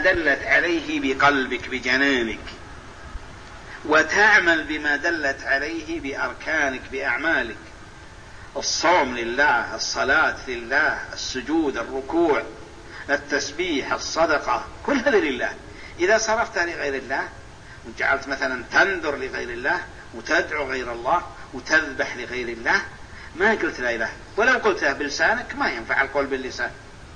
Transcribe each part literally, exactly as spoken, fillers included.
دلت عليه بقلبك بجنانك، وتعمل بما دلت عليه بأركانك بأعمالك. الصوم لله، الصلاة لله، السجود، الركوع، التسبيح، الصدقة، كل هذا لله. إذا صرفتها لغير الله وجعلت مثلا تنذر لغير الله وتدعو غير الله وتذبح لغير الله، ما قلت لا إله، ولو قلتها بلسانك ما ينفع القول باللسان.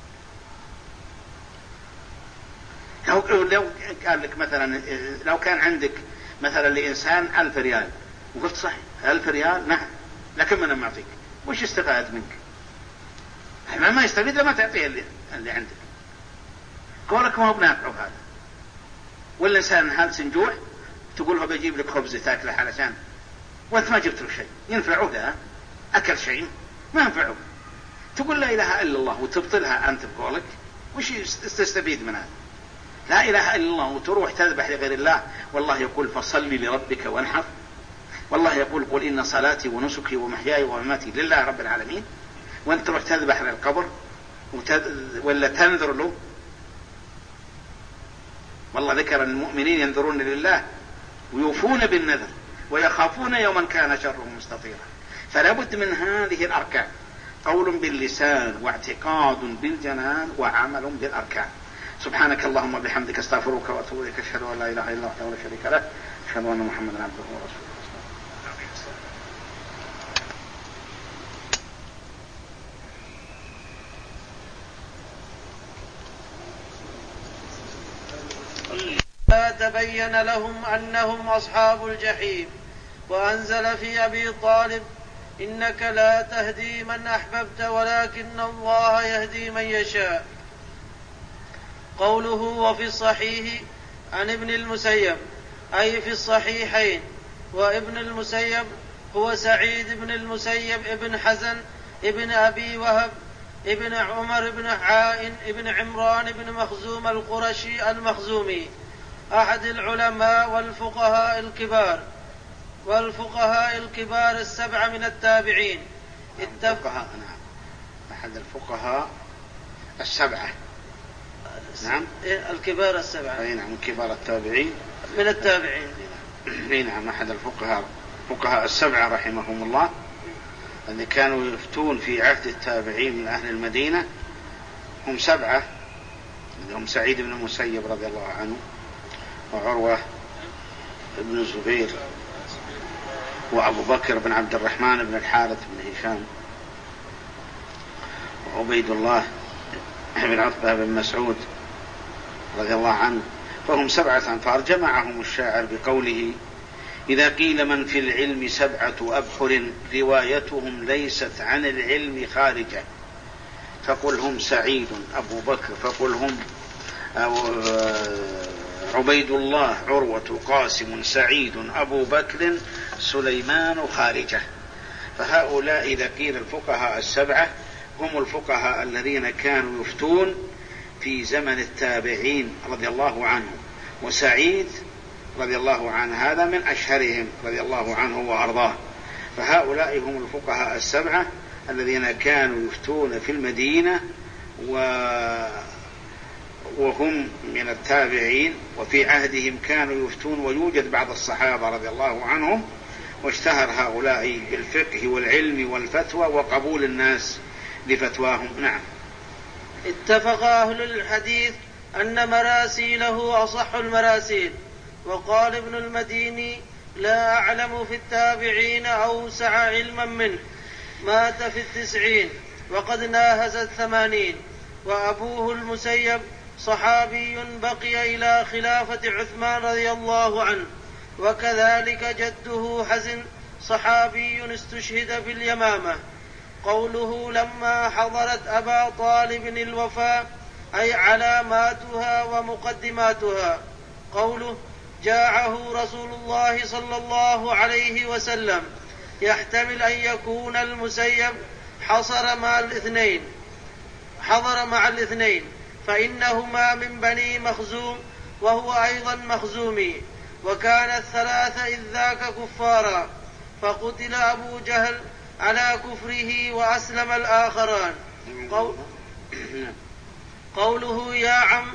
لو, لو قال لك مثلا، لو كان عندك مثلا لإنسان ألف ريال وقلت صحيح ألف ريال نعم، لكن من معطيك، وش استفاد منك؟ ما ما يستفيد لما تعطيه اللي, اللي عندك. قولك ما هو بنافعه هذا. والإنسان هل سنجوع تقول هو بيجيب لك خبز تاكله علشان، وانت ما جبت له شيء ينفعه، ذا أكل شيء ما ينفعه. تقول لا إله إلا الله وتبطلها أنت بقولك، وش تستفيد من هذا؟ لا إله إلا الله وتروح تذبح لغير الله. والله يقول فصل لربك وانحر، والله يقول قل إن صلاتي ونسكي ومحياي ومماتي لله رب العالمين، وانت تروح تذبح للقبر وتد... ولا تنذر له. والله ذكر المؤمنين ينذرون لله ويوفون بالنذر ويخافون يوما كان شره مستطيرا. فلا بد من هذه الأركان، قول باللسان واعتقاد بالجنان وعمل بالأركان. سبحانك اللهم وبحمدك استغفرك واتوب اليك، اشهد ان لا اله الا الله وحده لا شريك له، اشهد ان محمدا عبده ورسوله. تبين لهم أنهم أصحاب الجحيم، وأنزل في أبي طالب إنك لا تهدي من أحببت ولكن الله يهدي من يشاء. قوله وفي الصحيح عن ابن المسيب أي في الصحيحين، وابن المسيب هو سعيد بن المسيب ابن حزن ابن أبي وهب ابن عمر بن عائن ابن عمران بن مخزوم القرشي المخزومي، أحد العلماء والفقهاء الكبار والفقهاء الكبار السبعة من التابعين. الفقهاء نعم، أحد الفقهاء السبعة نعم، الكبار السبعة أي نعم، كبار التابعين من التابعين. أي نعم، أحد الفقهاء فقهاء السبعة رحمهم الله، الذي كانوا يفتون في عهد التابعين من أهل المدينة. هم سبعة، هم سعيد بن المسيب رضي الله عنه، وعروة بن الزبير، وأبو بكر بن عبد الرحمن بن الحارث بن هشام، وعبيد الله بن عتبة بن مسعود رضي الله عنه. فهم سبعة أنفار جمعهم الشاعر بقوله إذا قيل من في العلم سبعة أبحر روايتهم ليست عن العلم خارجة، فقل هم سعيد أبو بكر، فقل هم عبيد الله عروة قاسم سعيد أبو بكر سليمان خارجة. فهؤلاء إذا قيل الفقهاء السبعة هم الفقهاء الذين كانوا يفتون في زمن التابعين رضي الله عنهم، وسعيد رضي الله عنه هذا من أشهرهم رضي الله عنه وأرضاه. فهؤلاء هم الفقهاء السبعة الذين كانوا يفتون في المدينة و... وهم من التابعين، وفي عهدهم كانوا يفتون، ويوجد بعض الصحابة رضي الله عنهم، واشتهر هؤلاء بالفقه والعلم والفتوى وقبول الناس لفتواهم. نعم. اتفق أهل الحديث أن مراسيله أصح المراسيل. وقال ابن المديني لا أعلم في التابعين أوسع علما منه، مات في التسعين وقد ناهز الثمانين. وأبوه المسيب صحابي بقي إلى خلافة عثمان رضي الله عنه، وكذلك جده حزن صحابي استشهد في اليمامة. قوله لما حضرت أبا طالب الوفاة أي علاماتها ومقدماتها. قوله جاءه رسول الله صلى الله عليه وسلم يحتمل أن يكون المسيب حصر مع الاثنين حضر مع الاثنين فإنهما من بني مخزوم وهو أيضا مخزومي، وكان الثلاثة إذ ذاك كفارا، فقتل أبو جهل على كفره وأسلم الآخران. قول قوله يا عم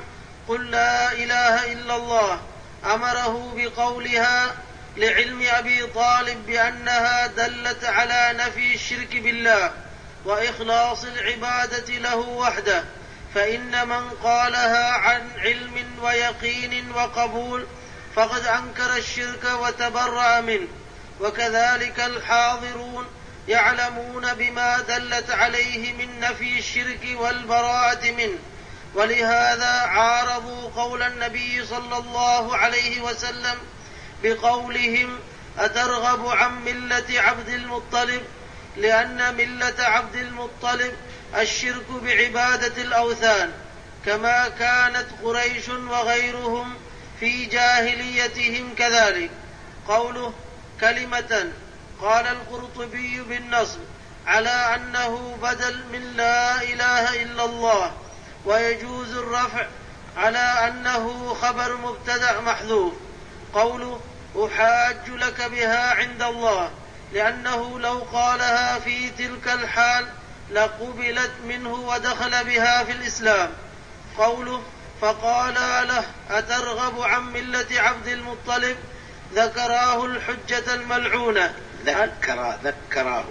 قل لا إله إلا الله أمره بقولها لعلم أبي طالب بأنها دلت على نفي الشرك بالله وإخلاص العبادة له وحده، فإن من قالها عن علم ويقين وقبول فقد أنكر الشرك وتبرأ منه. وكذلك الحاضرون يعلمون بما دلت عليه من نفي الشرك والبراءة منه، ولهذا عارضوا قول النبي صلى الله عليه وسلم بقولهم أترغب عن ملة عبد المطلب، لأن ملة عبد المطلب الشرك بعبادة الأوثان، كما كانت قريش وغيرهم في جاهليتهم كذلك. قوله كلمة قال القرطبي بالنصب على أنه بدل من لا إله إلا الله، ويجوز الرفع على أنه خبر مبتدأ محذوف. قوله أحاج لك بها عند الله، لأنه لو قالها في تلك الحال لقبلت منه ودخل بها في الإسلام. قوله فقال له أترغب عن ملة عبد المطلب، ذكراه الحجة الملعونة ذكر ذكراه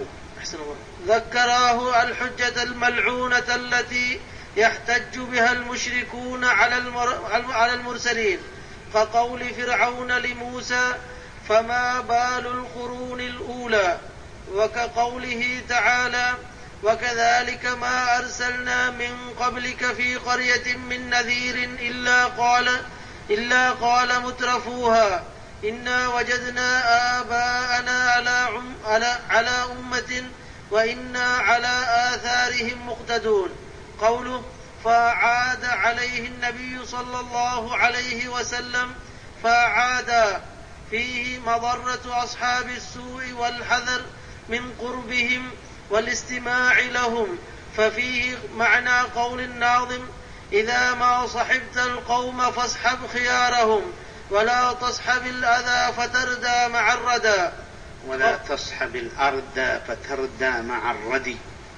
ذكراه الحجة الملعونة التي يحتج بها المشركون على على المرسلين، كقول فرعون لموسى فما بال القرون الأولى، وكقوله تعالى وكذلك ما أرسلنا من قبلك في قرية من نذير إلا قال إلا قال مترفوها إنا وجدنا آباءنا على, على, على أمة وإنا على آثارهم مقتدون. قوله فأعاد عليه النبي صلى الله عليه وسلم فأعاد فيه مضرة أصحاب السوء والحذر من قربهم والاستماع لهم، ففيه معنى قول الناظم إذا ما صحبت القوم فاصحب خيارهم ولا تصحب الأذى فتردى مع الردى ولا تصحب الأرض فتردى مع الردي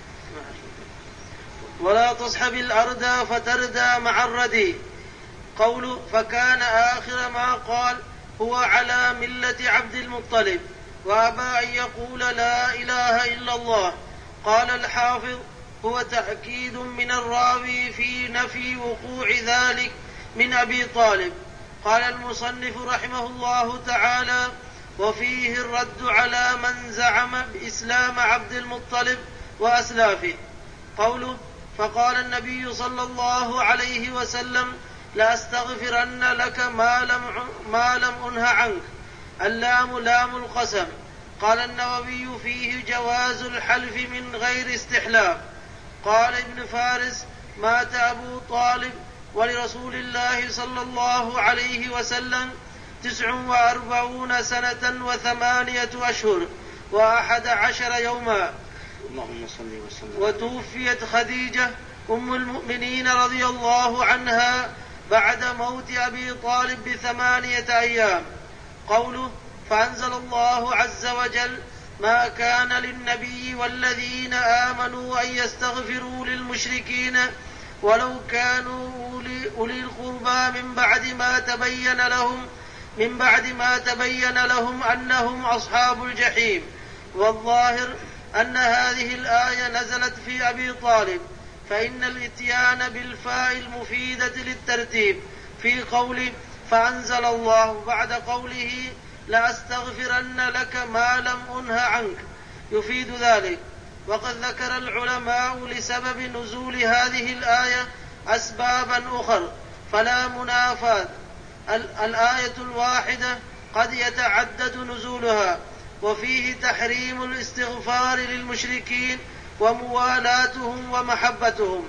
ولا تصحب الأرض فتردى مع الردي. قول فكان آخر ما قال هو على ملة عبد المطلب، وأبى أن يقول لا إله إلا الله. قال الحافظ هو تأكيد من الراوي في نفي وقوع ذلك من أبي طالب. قال المصنف رحمه الله تعالى وفيه الرد على من زعم بإسلام عبد المطلب وأسلافه. قوله فقال النبي صلى الله عليه وسلم لأستغفرن لك ما لم, ما لم أنه عنك، اللام لام القسم. قال النووي فيه جواز الحلف من غير استحلاف. قال ابن فارس مات أبو طالب ولرسول الله صلى الله عليه وسلم تسع وأربعون سنة وثمانية أشهر وأحد عشر يوما، اللهم صل وسلم. وتوفيت خديجة أم المؤمنين رضي الله عنها بعد موت أبي طالب بثمانية أيام. قوله فأنزل الله عز وجل ما كان للنبي والذين آمنوا أن يستغفروا للمشركين ولو كانوا أولي القربى من بعد ما تبين لهم من بعد ما تبين لهم أنهم أصحاب الجحيم. والظاهر أن هذه الآية نزلت في أبي طالب، فإن الإتيان بالفاء المفيدة للترتيب في قوله فأنزل الله بعد قوله لأستغفرن لك ما لم أنه عنك يفيد ذلك. وقد ذكر العلماء لسبب نزول هذه الآية أسبابا أخر فلا منافاة. الآية الواحدة قد يتعدد نزولها، وفيه تحريم الاستغفار للمشركين وموالاتهم ومحبتهم.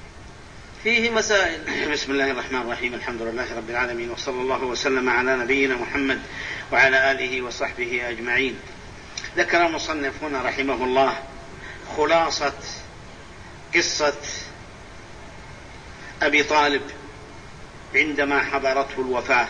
فيه مسائل. بسم الله الرحمن الرحيم، الحمد لله رب العالمين، وصلى الله وسلم على نبينا محمد وعلى آله وصحبه أجمعين. ذكر المصنف هنا رحمه الله خلاصة قصة أبي طالب عندما حضرته الوفاة،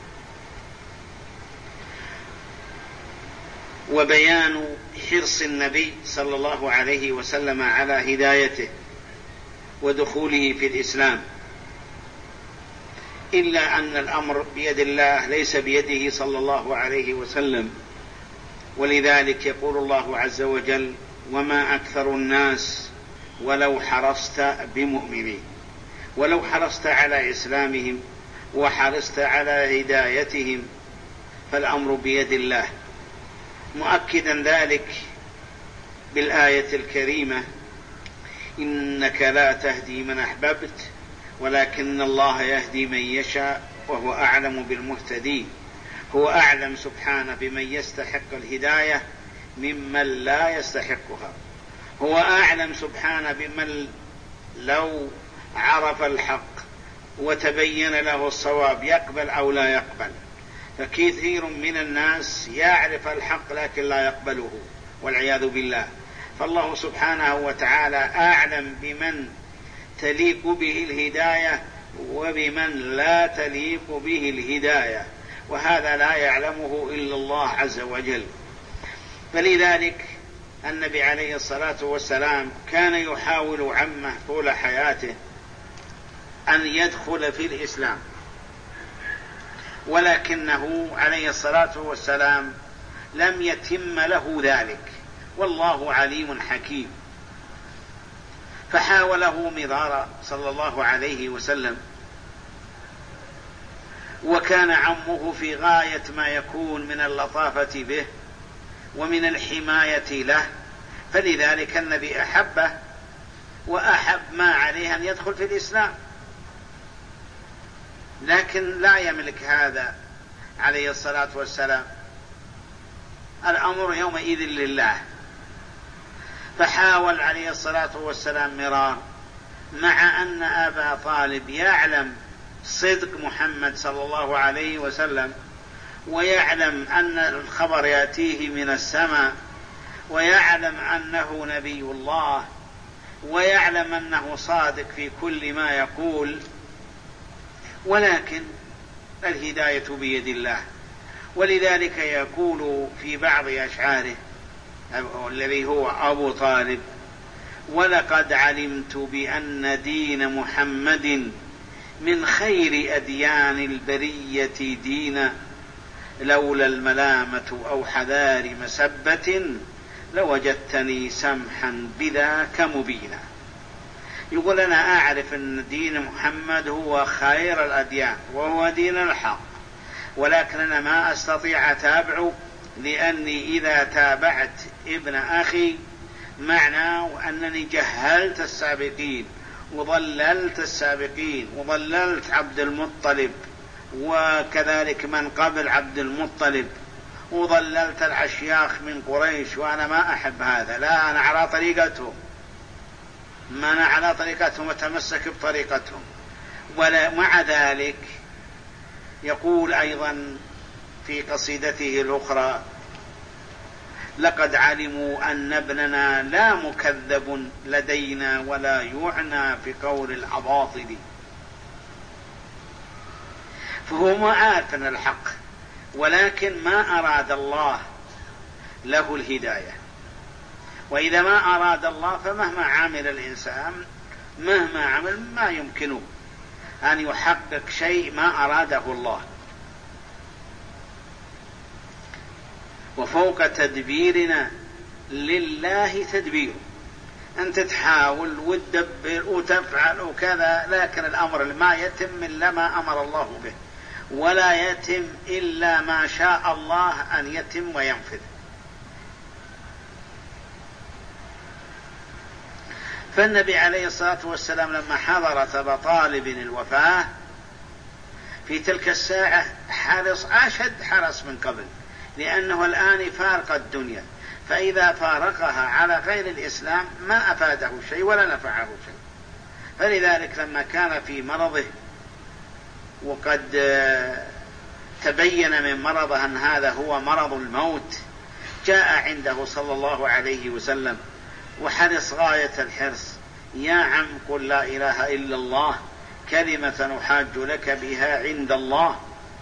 وبيان حرص النبي صلى الله عليه وسلم على هدايته ودخوله في الإسلام، إلا أن الأمر بيد الله ليس بيده صلى الله عليه وسلم. ولذلك يقول الله عز وجل: وما أكثر الناس ولو حرصت بمؤمنين. ولو حرصت على إسلامهم وحرصت على هدايتهم فالأمر بيد الله، مؤكدا ذلك بالآية الكريمة: إنك لا تهدي من أحببت ولكن الله يهدي من يشاء وهو أعلم بالمهتدين. هو أعلم سبحانه بمن يستحق الهداية ممن لا يستحقها. هو أعلم سبحانه بمن لو عرف الحق وتبين له الصواب يقبل أو لا يقبل. فكثير من الناس يعرف الحق لكن لا يقبله والعياذ بالله. فالله سبحانه وتعالى أعلم بمن تليق به الهداية وبمن لا تليق به الهداية، وهذا لا يعلمه إلا الله عز وجل. فلذلك النبي عليه الصلاة والسلام كان يحاول عمه طول حياته أن يدخل في الإسلام، ولكنه عليه الصلاة والسلام لم يتم له ذلك، والله عليم حكيم. فحاوله مضارا صلى الله عليه وسلم، وكان عمه في غاية ما يكون من اللطافة به ومن الحماية له، فلذلك النبي أحبه وأحب ما عليه أن يدخل في الإسلام، لكن لا يملك هذا عليه الصلاة والسلام. الأمر يومئذ لله. فحاول عليه الصلاة والسلام مرار، مع أن أبا طالب يعلم صدق محمد صلى الله عليه وسلم، ويعلم أن الخبر يأتيه من السماء، ويعلم أنه نبي الله، ويعلم أنه صادق في كل ما يقول، ولكن الهداية بيد الله. ولذلك يقول في بعض أشعاره الذي هو أبو طالب: ولقد علمت بأن دين محمد من خير أديان البرية دينا، لولا الملامة أو حذار مسبة لوجدتني سمحا بذاك مبينا. يقول: أنا أعرف أن دين محمد هو خير الأديان وهو دين الحق، ولكن أنا ما أستطيع أتابعه، لأني إذا تابعت ابن أخي معناه أنني جهلت السابقين وضللت السابقين وضللت عبد المطلب وكذلك من قبل عبد المطلب، وضللت الأشياخ من قريش، وأنا ما أحب هذا. لا، أنا على طريقتهم، ما أنا على طريقتهم وتمسك بطريقتهم. ومع ذلك يقول أيضا في قصيدته الأخرى: لقد علموا أن ابننا لا مكذب لدينا ولا يعنى في قول الأباطل. فهو ما عارف أن الحق، ولكن ما أراد الله له الهداية. وإذا ما أراد الله فمهما عمل الإنسان مهما عمل ما يمكنه أن يحقق شيء ما أراده الله. وفوق تدبيرنا لله تدبير. أنت تحاول وتدبر وتفعل وكذا، لكن الأمر ما يتم إلا ما أمر الله به، ولا يتم إلا ما شاء الله أن يتم وينفذ. فالنبي عليه الصلاة والسلام لما حضرت أبا طالب الوفاة في تلك الساعة حرص أشد حرص من قبل، لأنه الآن فارق الدنيا، فإذا فارقها على غير الإسلام ما أفاده شيء ولا نفعه شيء. فلذلك لما كان في مرضه وقد تبين من مرضه أن هذا هو مرض الموت، جاء عنده صلى الله عليه وسلم وحرص غاية الحرص: يا عم قل لا إله إلا الله كلمة أحاج لك بها عند الله.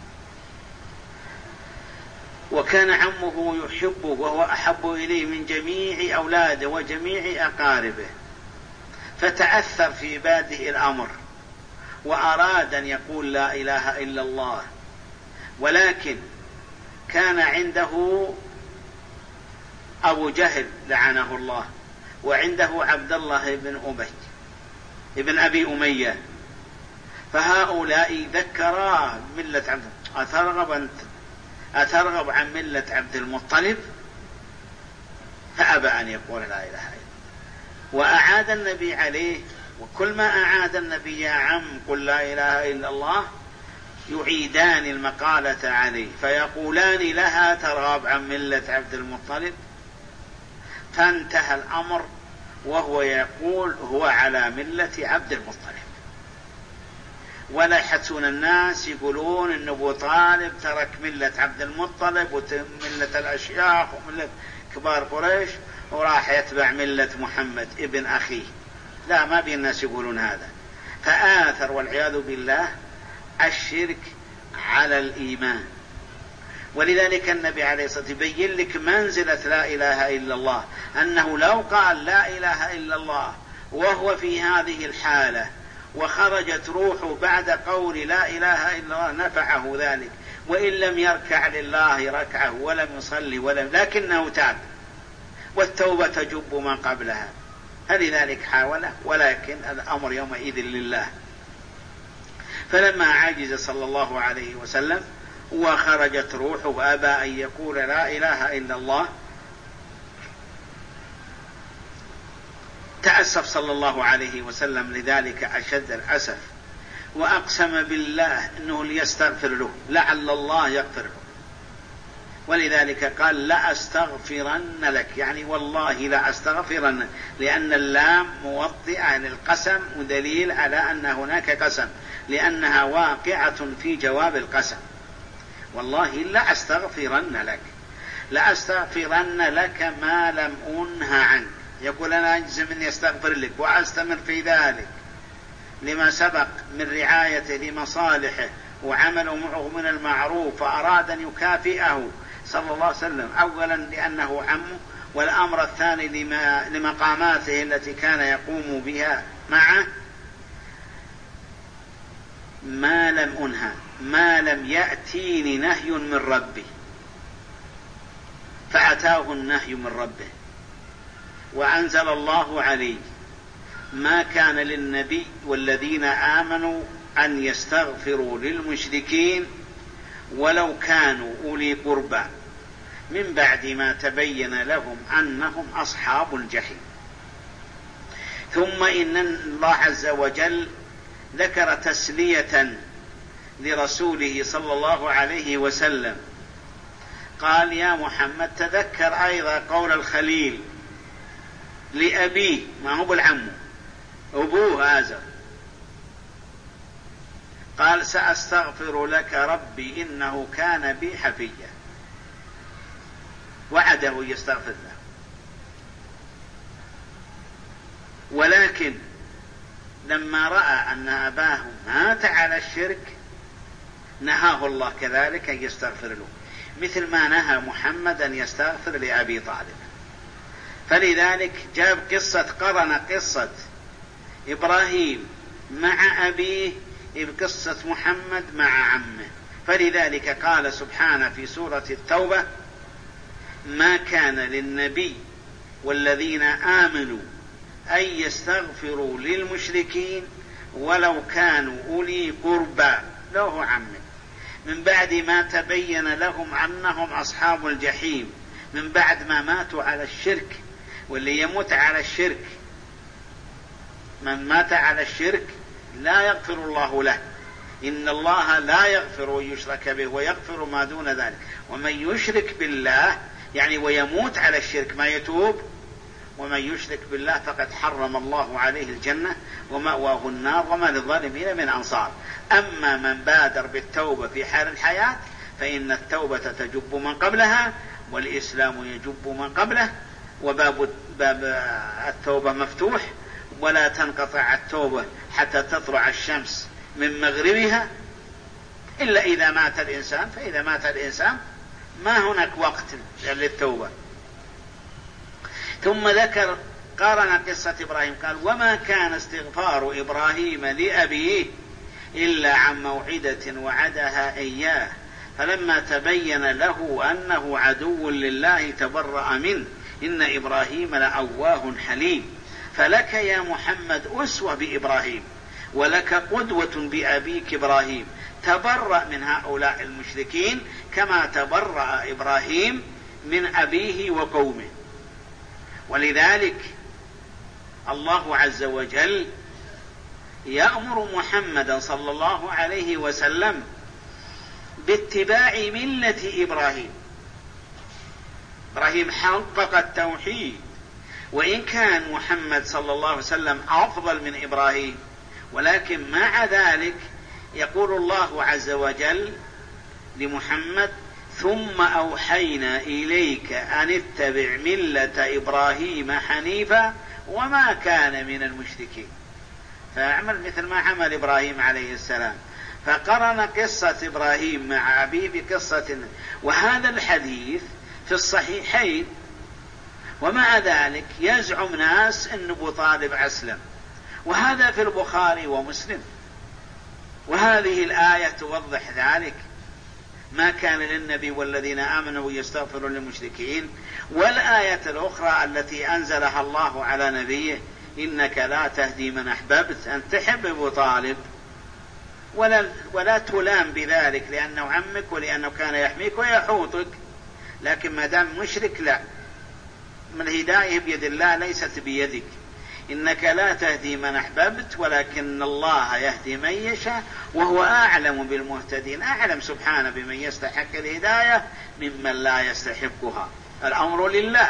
وكان عمه يحبه وهو أحب إليه من جميع أولاده وجميع أقاربه، فتأثر في بادئ الأمر وأراد أن يقول لا إله إلا الله، ولكن كان عنده أبو جهل لعنه الله، وعنده عبد الله بن أبي ابن أبي أمية، فهؤلاء ذكراه ملة عبد أترغب أنت أترغب عن ملة عبد المطلب؟ فأبى أن يقول لا إله إلا الله، وأعاد النبي عليه، وكل ما أعاد النبي يا عم قل لا إله إلا الله يعيدان المقالة عليه، فيقولان لها ترغب عن ملة عبد المطلب، فانتهى الأمر وهو يقول هو على ملة عبد المطلب. ولا يحسون الناس يقولون إن أبو طالب ترك ملة عبد المطلب وملة الأشياخ وملة كبار قريش وراح يتبع ملة محمد ابن أخيه. لا، ما بين الناس يقولون هذا، فآثر والعياذ بالله الشرك على الإيمان. ولذلك النبي عليه الصلاة والسلام يبين لك منزلة لا إله إلا الله، أنه لو قال لا إله إلا الله وهو في هذه الحالة وخرجت روحه بعد قول لا إله إلا الله نفعه ذلك، وإن لم يركع لله ركعه ولم يصلي ولم لكنه تاب، والتوبة تجب ما قبلها، فلذلك حاوله، ولكن الأمر يومئذ لله. فلما عجز صلى الله عليه وسلم وخرجت روحه أبى أن يقول لا إله إلا الله، تأسف صلى الله عليه وسلم لذلك أشد الأسف، وأقسم بالله أنه ليستغفر له لعل الله يغفر له، ولذلك قال لا أستغفرن لك، يعني والله لا أستغفرن، لأن اللام موطئة للقسم ودليل على أن هناك قسم، لأنها واقعة في جواب القسم. والله لا أستغفرن لك، لا أستغفرن لك ما لم أنهى عنك، يقول أنا أجزم أن يستغفر لك وأستمر في ذلك لما سبق من رعايته لمصالحه وعمله معه من المعروف، فأراد أن يكافئه صلى الله عليه وسلم، أولا لأنه عمه، والأمر الثاني لما لمقاماته التي كان يقوم بها معه، ما لم أنهى، ما لم يأتيني نهي من ربي، فأتاه النهي من ربه، وأنزل الله عليه ما كان للنبي والذين آمنوا أن يستغفروا للمشركين ولو كانوا أولي قربى من بعد ما تبين لهم أنهم أصحاب الجحيم. ثم إن الله عز وجل ذكر تسلية لرسوله صلى الله عليه وسلم، قال يا محمد تذكر أيضا قول الخليل لأبيه، ما هو بالعم، أبوه آزر، قال سأستغفر لك ربي إنه كان بي حفيا، وعده يستغفر له. ولكن لما رأى أن أباه مات على الشرك نهاه الله كذلك أن يستغفر له، مثل ما نهى محمد أن يستغفر لأبي طالب. فلذلك جاب قصة، قرن قصة إبراهيم مع أبيه بقصة محمد مع عمه. فلذلك قال سبحانه في سورة التوبة ما كان للنبي والذين آمنوا أن يستغفروا للمشركين ولو كانوا أولي قربى، له عمه، من بعد ما تبين لهم أنهم أصحاب الجحيم، من بعد ما ماتوا على الشرك. واللي يموت على الشرك، من مات على الشرك لا يغفر الله له، إن الله لا يغفر أن يشرك به ويغفر ما دون ذلك، ومن يشرك بالله يعني ويموت على الشرك ما يتوب، ومن يشرك بالله فقد حرم الله عليه الجنة ومأواه النار وما للظالمين من أنصار. أما من بادر بالتوبة في حال الحياة فإن التوبة تجب من قبلها، والإسلام يجب من قبله، وباب باب التوبة مفتوح، ولا تنقطع التوبة حتى تطلع الشمس من مغربها إلا إذا مات الإنسان، فإذا مات الإنسان ما هناك وقت للتوبة. ثم ذكر قارن قصة إبراهيم، قال وما كان استغفار إبراهيم لأبيه إلا عن موعدة وعدها إياه، فلما تبين له أنه عدو لله تبرأ منه. إن إبراهيم لأواه حليم. فلك يا محمد أسوة بإبراهيم، ولك قدوة بأبيك إبراهيم. تبرأ من هؤلاء المشركين كما تبرأ إبراهيم من أبيه وقومه. ولذلك الله عز وجل يأمر محمدا صلى الله عليه وسلم باتباع ملة إبراهيم. إبراهيم حقق التوحيد، وإن كان محمد صلى الله عليه وسلم أفضل من إبراهيم، ولكن مع ذلك يقول الله عز وجل لمحمد: ثم أوحينا إليك أن اتبع ملة إبراهيم حنيفا وما كان من المشركين. فاعمل مثل ما عمل إبراهيم عليه السلام. فقرن قصة إبراهيم مع أبيه بقصة، وهذا الحديث في الصحيحين. ومع ذلك يزعم ناس أن أبو طالب أسلم، وهذا في البخاري ومسلم، وهذه الآية توضح ذلك: ما كان للنبي والذين آمنوا يستغفروا للمشركين. والآية الأخرى التي أنزلها الله على نبيه: إنك لا تهدي من أحببت، أن تحب أبو طالب ولا, ولا تلام بذلك لأنه عمك ولأنه كان يحميك ويحوطك، لكن ما دام مشرك لا، من الهداية بيد الله ليست بيدك. إنك لا تهدي من أحببت ولكن الله يهدي من يشاء وهو أعلم بالمهتدين. أعلم سبحانه بمن يستحق الهداية ممن لا يستحقها. الأمر لله،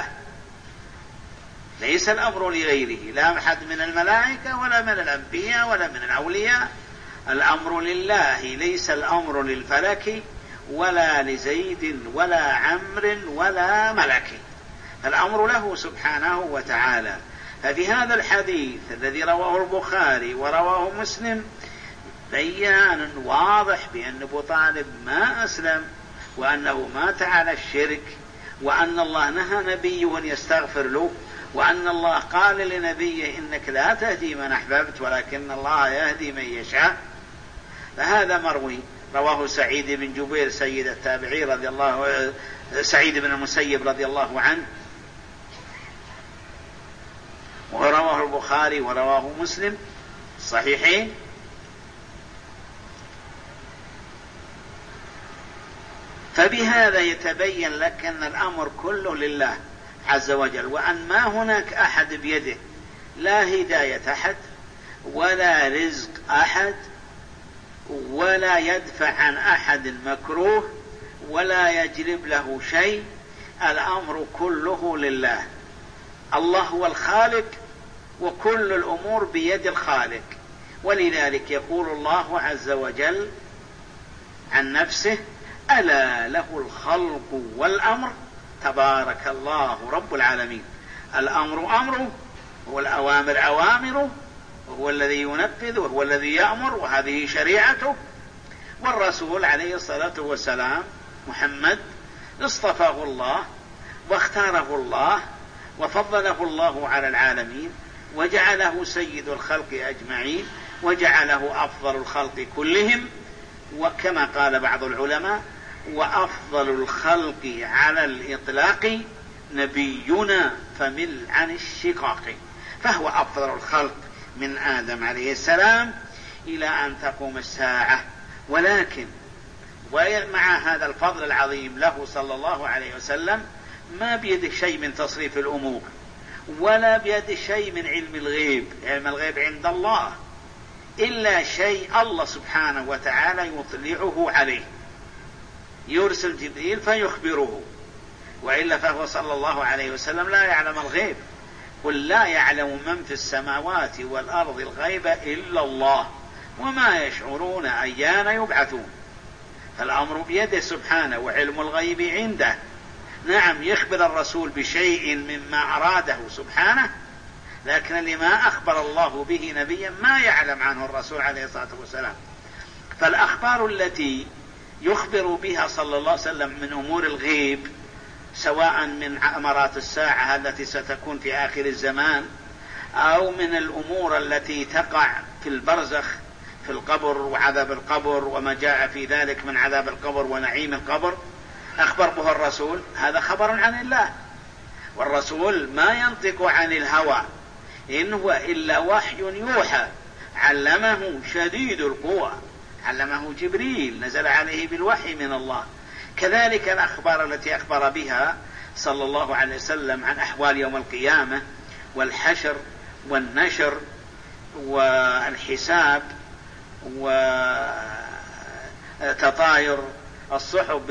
ليس الأمر لغيره، لا أحد من الملائكة ولا من الأنبياء ولا من الأولياء. الأمر لله، ليس الأمر للفلك ولا لزيد ولا عمرو ولا ملك. الأمر له سبحانه وتعالى. ففي هذا الحديث الذي رواه البخاري ورواه مسلم بيان واضح بأن أبو طالب ما أسلم، وأنه مات على الشرك، وأن الله نهى نبيه أن يستغفر له، وأن الله قال لنبيه: إنك لا تهدي من أحببت ولكن الله يهدي من يشاء. فهذا مروي، رواه سعيد بن جبير سيد التابعين رضي الله سعيد بن المسيب رضي الله عنه، ورواه البخاري ورواه مسلم صحيحين. فبهذا يتبين لك أن الأمر كله لله عز وجل، وأن ما هناك أحد بيده لا هداية أحد ولا رزق أحد ولا يدفع عن أحد مكروه ولا يجلب له شيء. الأمر كله لله. الله هو الخالق، وكل الأمور بيد الخالق. ولذلك يقول الله عز وجل عن نفسه: ألا له الخلق والأمر تبارك الله رب العالمين. الأمر أمره، والأوامر أوامره، وهو الذي ينفذ وهو الذي يأمر، وهذه شريعته. والرسول عليه الصلاة والسلام محمد اصطفاه الله واختاره الله وفضله الله على العالمين، وجعله سيد الخلق أجمعين، وجعله أفضل الخلق كلهم. وكما قال بعض العلماء: وأفضل الخلق على الإطلاق نبينا فمل عن الشقاق. فهو أفضل الخلق من آدم عليه السلام إلى أن تقوم الساعة. ولكن ومع هذا الفضل العظيم له صلى الله عليه وسلم ما بيده شيء من تصريف الأمور، ولا بيده شيء من علم الغيب. علم الغيب عند الله، إلا شيء الله سبحانه وتعالى يطلعه عليه، يرسل جبريل فيخبره، وإلا فهو صلى الله عليه وسلم لا يعلم الغيب. قل لا يعلم من في السماوات والأرض الغيب إلا الله وما يشعرون أيان يبعثون. فالأمر بيده سبحانه، وعلم الغيب عنده. نعم يخبر الرسول بشيء مما أراده سبحانه، لكن لما أخبر الله به نبيا ما يعلم عنه الرسول عليه الصلاة والسلام. فالأخبار التي يخبر بها صلى الله عليه وسلم من أمور الغيب، سواء من أمارات الساعة التي ستكون في آخر الزمان، أو من الأمور التي تقع في البرزخ في القبر وعذاب القبر وما جاء في ذلك من عذاب القبر ونعيم القبر أخبر به الرسول، هذا خبر عن الله. والرسول ما ينطق عن الهوى، إن هو إلا وحي يوحى علمه شديد القوى، علمه جبريل نزل عليه بالوحي من الله. كذلك الأخبار التي أخبر بها صلى الله عليه وسلم عن أحوال يوم القيامة والحشر والنشر والحساب وتطاير الصحف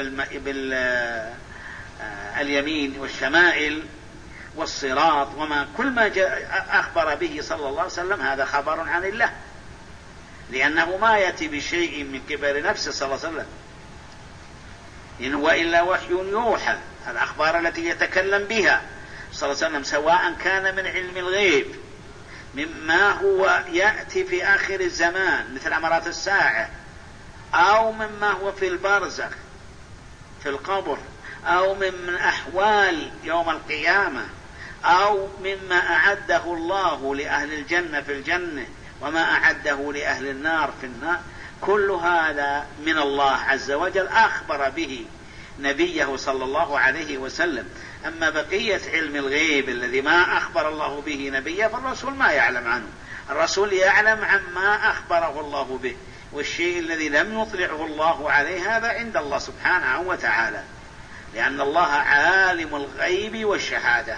باليمين والشمائل والصراط وما كل ما جاء أخبر به صلى الله عليه وسلم هذا خبر عن الله، لأنه ما يأتي بشيء من كبر نفسه صلى الله عليه وسلم، إن هو إلا وحي يوحى. الأخبار التي يتكلم بها صلى الله عليه وسلم سواء كان من علم الغيب مما هو يأتي في آخر الزمان مثل أمارات الساعة، أو مما هو في البرزخ في القبر، أو من أحوال يوم القيامة، أو مما أعده الله لأهل الجنة في الجنة وما أعده لأهل النار في النار، كل هذا من الله عز وجل أخبر به نبيه صلى الله عليه وسلم. أما بقية علم الغيب الذي ما أخبر الله به نبيه فالرسول ما يعلم عنه، الرسول يعلم عما أخبره الله به، والشيء الذي لم يطلعه الله عليه هذا عند الله سبحانه وتعالى، لأن الله عالم الغيب والشهادة.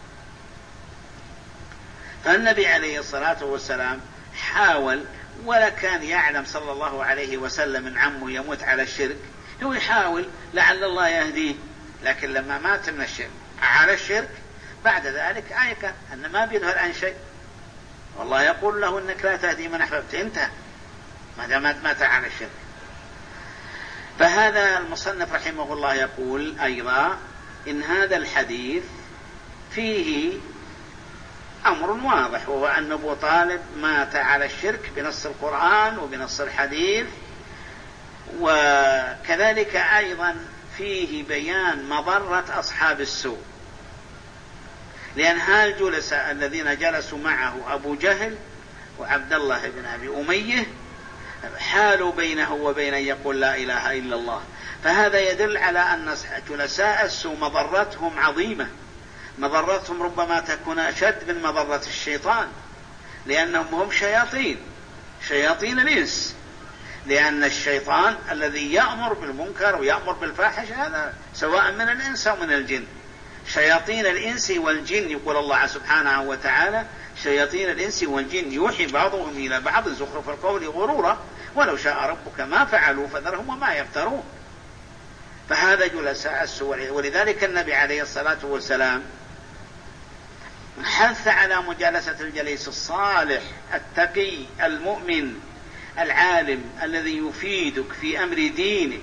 فالنبي عليه الصلاة والسلام حاول، ولا كان يعلم صلى الله عليه وسلم من عمه يموت على الشرك، هو يحاول لعل الله يهديه، لكن لما مات من الشرك على الشرك بعد ذلك آيك أن ما بيظهر عن شيء، والله يقول له إنك لا تهدي من أحببت، انتهى ما دام مات على الشرك. فهذا المصنف رحمه الله يقول أيضا إن هذا الحديث فيه أمر واضح، وهو أن أبو طالب مات على الشرك بنص القرآن وبنص الحديث. وكذلك أيضا فيه بيان مضرة أصحاب السوء، لأن هالجلساء الذين جلسوا معه أبو جهل وعبد الله بن أبي أمية حالوا بينه وبين أن يقول لا إله إلا الله، فهذا يدل على أن جلساء السوء مضرتهم عظيمة، مضرتهم ربما تكون أشد من مضرة الشيطان، لأنهم هم شياطين شياطين الإنس، لأن الشيطان الذي يأمر بالمنكر ويأمر بالفاحش هذا سواء من الإنس أو من الجن. شياطين الإنس والجن يقول الله سبحانه وتعالى شياطين الإنس والجن يوحي بعضهم إلى بعض زخرف القول غرورا ولو شاء ربك ما فعلوا فذرهم وما يفترون. فهذا جلساء السوء، ولذلك النبي عليه الصلاة والسلام حث على مجالسة الجليس الصالح التقي المؤمن العالم الذي يفيدك في أمر دينك،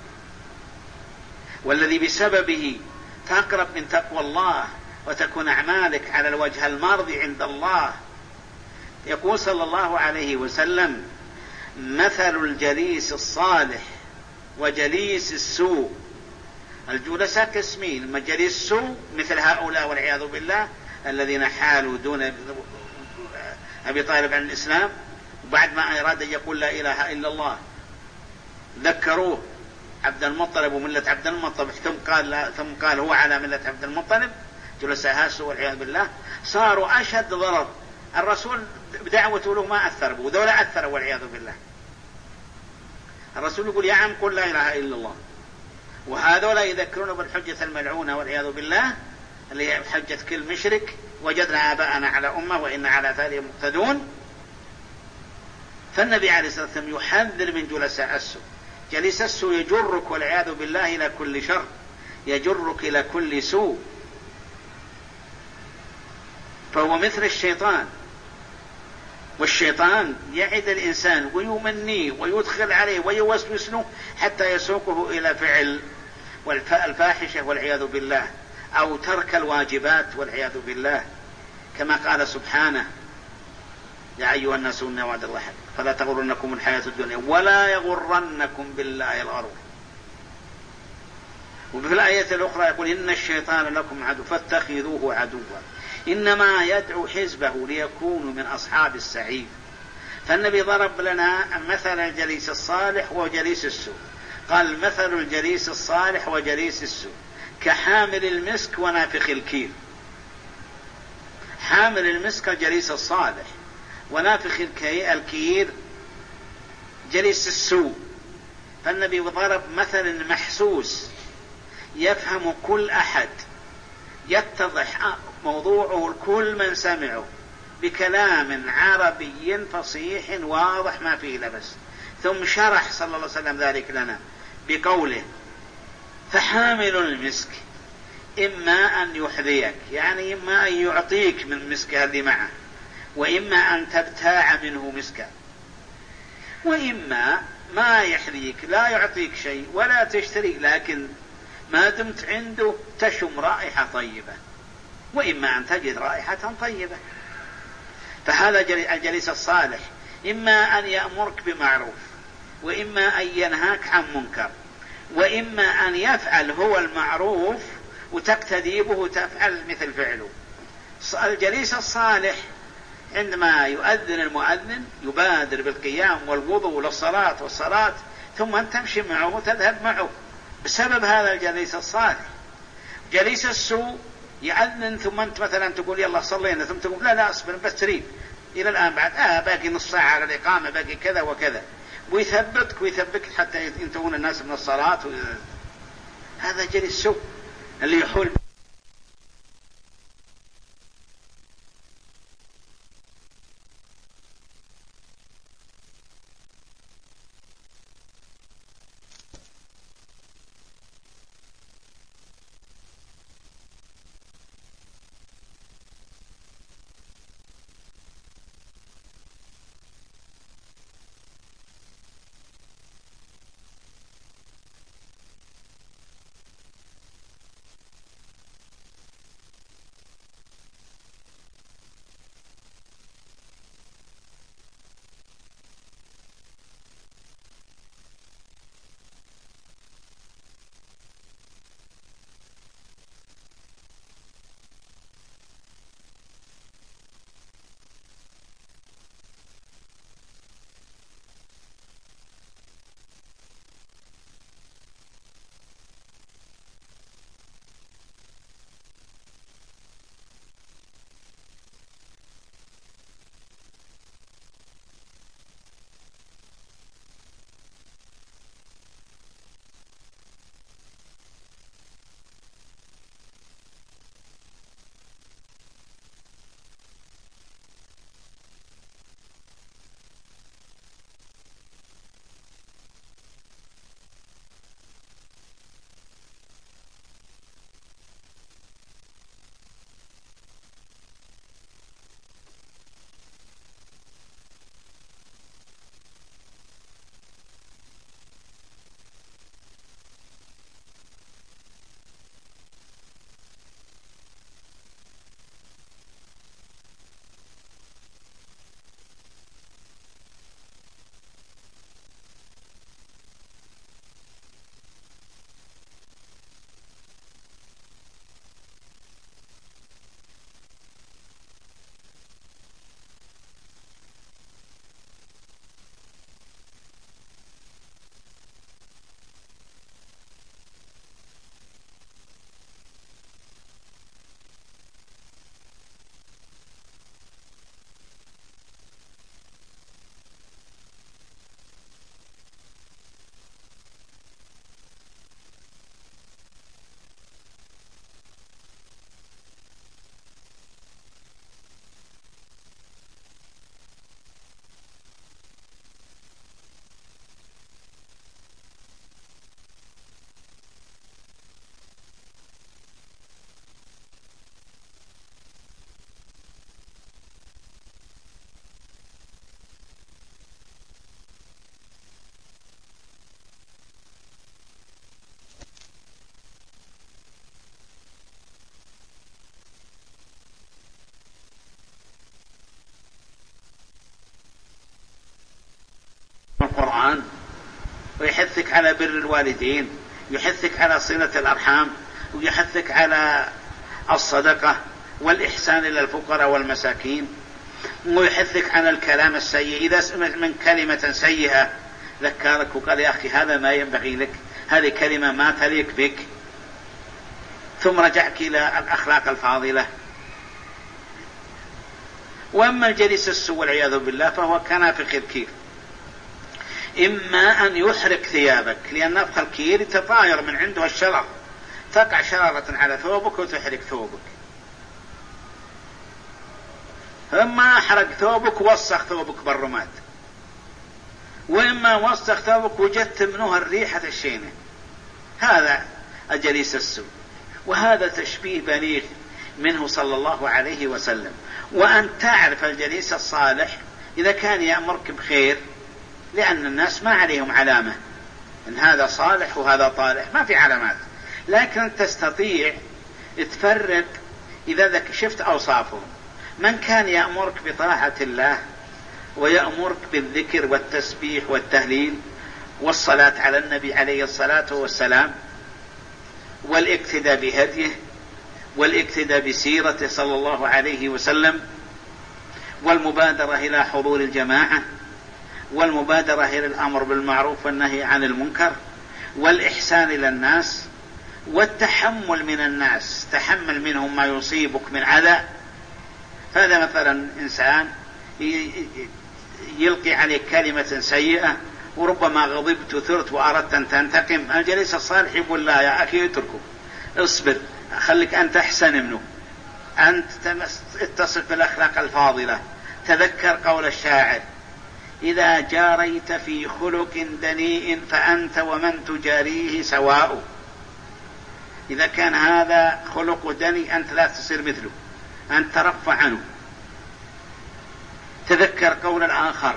والذي بسببه تقرب من تقوى الله وتكون أعمالك على الوجه المرضي عند الله. يقول صلى الله عليه وسلم مثل الجليس الصالح وجليس السوء. الجلساء قسمين، اما جليس السوء مثل هؤلاء والعياذ بالله الذين حالوا دون أبي طالب عن الإسلام، وبعد ما أراد أن يقول لا إله إلا الله ذكروه عبد المطلب وملة عبد المطلب، ثم قال ثم قال هو على ملة عبد المطلب. جلساء هاسوا والعياذ بالله صاروا أشد ضرر، الرسول بدعوته له ما أثر به، وذولا أثروا والعياذ بالله. الرسول يقول يا عم قل لا إله إلا الله، وهذولا يذكرون بالحجة الملعونة والعياذ بالله اللي هي حجة كل مشرك وجدنا آباءنا على أمة وإن على ذلك مقتدون. فالنبي عليه الصلاة والسلام يحذر من جلساء السوء. جليس السوء يجرك والعياذ بالله إلى كل شر، يجرك إلى كل سوء، فهو مثل الشيطان، والشيطان يعد الإنسان ويمنيه ويدخل عليه ويوسوس له حتى يسوقه إلى فعل الفاحشة والعياذ بالله، أو ترك الواجبات والعياذ بالله، كما قال سبحانه يا أيها الناس إن وعد الله حق فلا تغرنكم الحياة الدنيا ولا يغرنكم بالله الغرور. وفي الآية الأخرى يقول إن الشيطان لكم عدو فاتخذوه عدوا إنما يدعو حزبه ليكونوا من أصحاب السعير. فالنبي ضرب لنا مثل الجليس الصالح وجليس السوء، قال مثل الجليس الصالح وجليس السوء كحامل المسك ونافخ الكير. حامل المسك الجليس الصالح، ونافخ الكير جليس السوء. فالنبي ضرب مثل محسوس يفهم كل أحد، يتضح موضوعه لكل من سمعه بكلام عربي فصيح واضح ما فيه لبس. ثم شرح صلى الله عليه وسلم ذلك لنا بقوله: فحامل المسك إما أن يحذيك، يعني إما أن يعطيك من مسكه اللي معه، وإما أن تبتاع منه مسكا، وإما ما يحذيك، لا يعطيك شيء ولا تشتري، لكن ما دمت عنده تشم رائحة طيبة، وإما أن تجد رائحة طيبة. فهذا الجليس الصالح إما أن يأمرك بمعروف، وإما أن ينهاك عن منكر، وإما أن يفعل هو المعروف وتقتدي به وتفعل مثل فعله. الجليس الصالح عندما يؤذن المؤذن يبادر بالقيام والوضوء للصلاة والصلاة، ثم أن تمشي معه وتذهب معه بسبب هذا الجليس الصالح. جليس السوء يأذن ثم أنت مثلا تقول يلا صلينا، ثم تقول لا لا أصبر بس تريد إلى الآن بعد آه باقي نص ساعة على الإقامة، باقي كذا وكذا، ويثبتك ويثبتك حتى ينتهون الناس من الصلاة. هذا جليس السوء اللي يحول. القرآن ويحثك على بر الوالدين، يحثك على صلة الأرحام، ويحثك على الصدقة والإحسان إلى الفقراء والمساكين. ويحثك عن الكلام السيء. إذا سمعت من كلمة سيئة ذكرك وقال يا أخي هذا ما ينبغي لك، هذه كلمة ما تليق بك، ثم رجعك إلى الأخلاق الفاضلة. وأما الجليس السوء والعياذ بالله فهو كنافخ الكير، إما أن يحرق ثيابك، لأن نفخ الكير يتطاير من عنده الشرر، تقع شرارة على ثوبك وتحرق ثوبك. إما أحرق ثوبك ووسخ ثوبك بالرماد، وإما وسخ ثوبك وجدت منه الريحة الشينة. هذا الجليس السوء، وهذا تشبيه بليغ منه صلى الله عليه وسلم. وأن تعرف الجليس الصالح إذا كان يأمرك بخير، لأن الناس ما عليهم علامة إن هذا صالح وهذا طالح، ما في علامات، لكن تستطيع تفرق إذا ذاك شفت أوصافهم. من كان يأمرك بطاعة الله ويأمرك بالذكر والتسبيح والتهليل والصلاة على النبي عليه الصلاة والسلام والاقتداء بهديه والاقتداء بسيرته صلى الله عليه وسلم والمبادرة إلى حضور الجماعة والمبادرة إلى الأمر بالمعروف والنهي عن المنكر والإحسان إلى الناس والتحمل من الناس، تحمل منهم ما يصيبك من عذى. هذا مثلا إنسان يلقي عليك كلمة سيئة وربما غضبت وثرت وأردت أن تنتقم، الجليس الصالح يقول لا يا أخي اتركه، اصبر، خليك أنت أحسن منه، أنت اتصف بالأخلاق الفاضلة. تذكر قول الشاعر: إذا جاريت في خلق دنيء فأنت ومن تجاريه سواء. إذا كان هذا خلق دني أنت لا تصير مثله، أنت ترفع عنه. تذكر قول الآخر: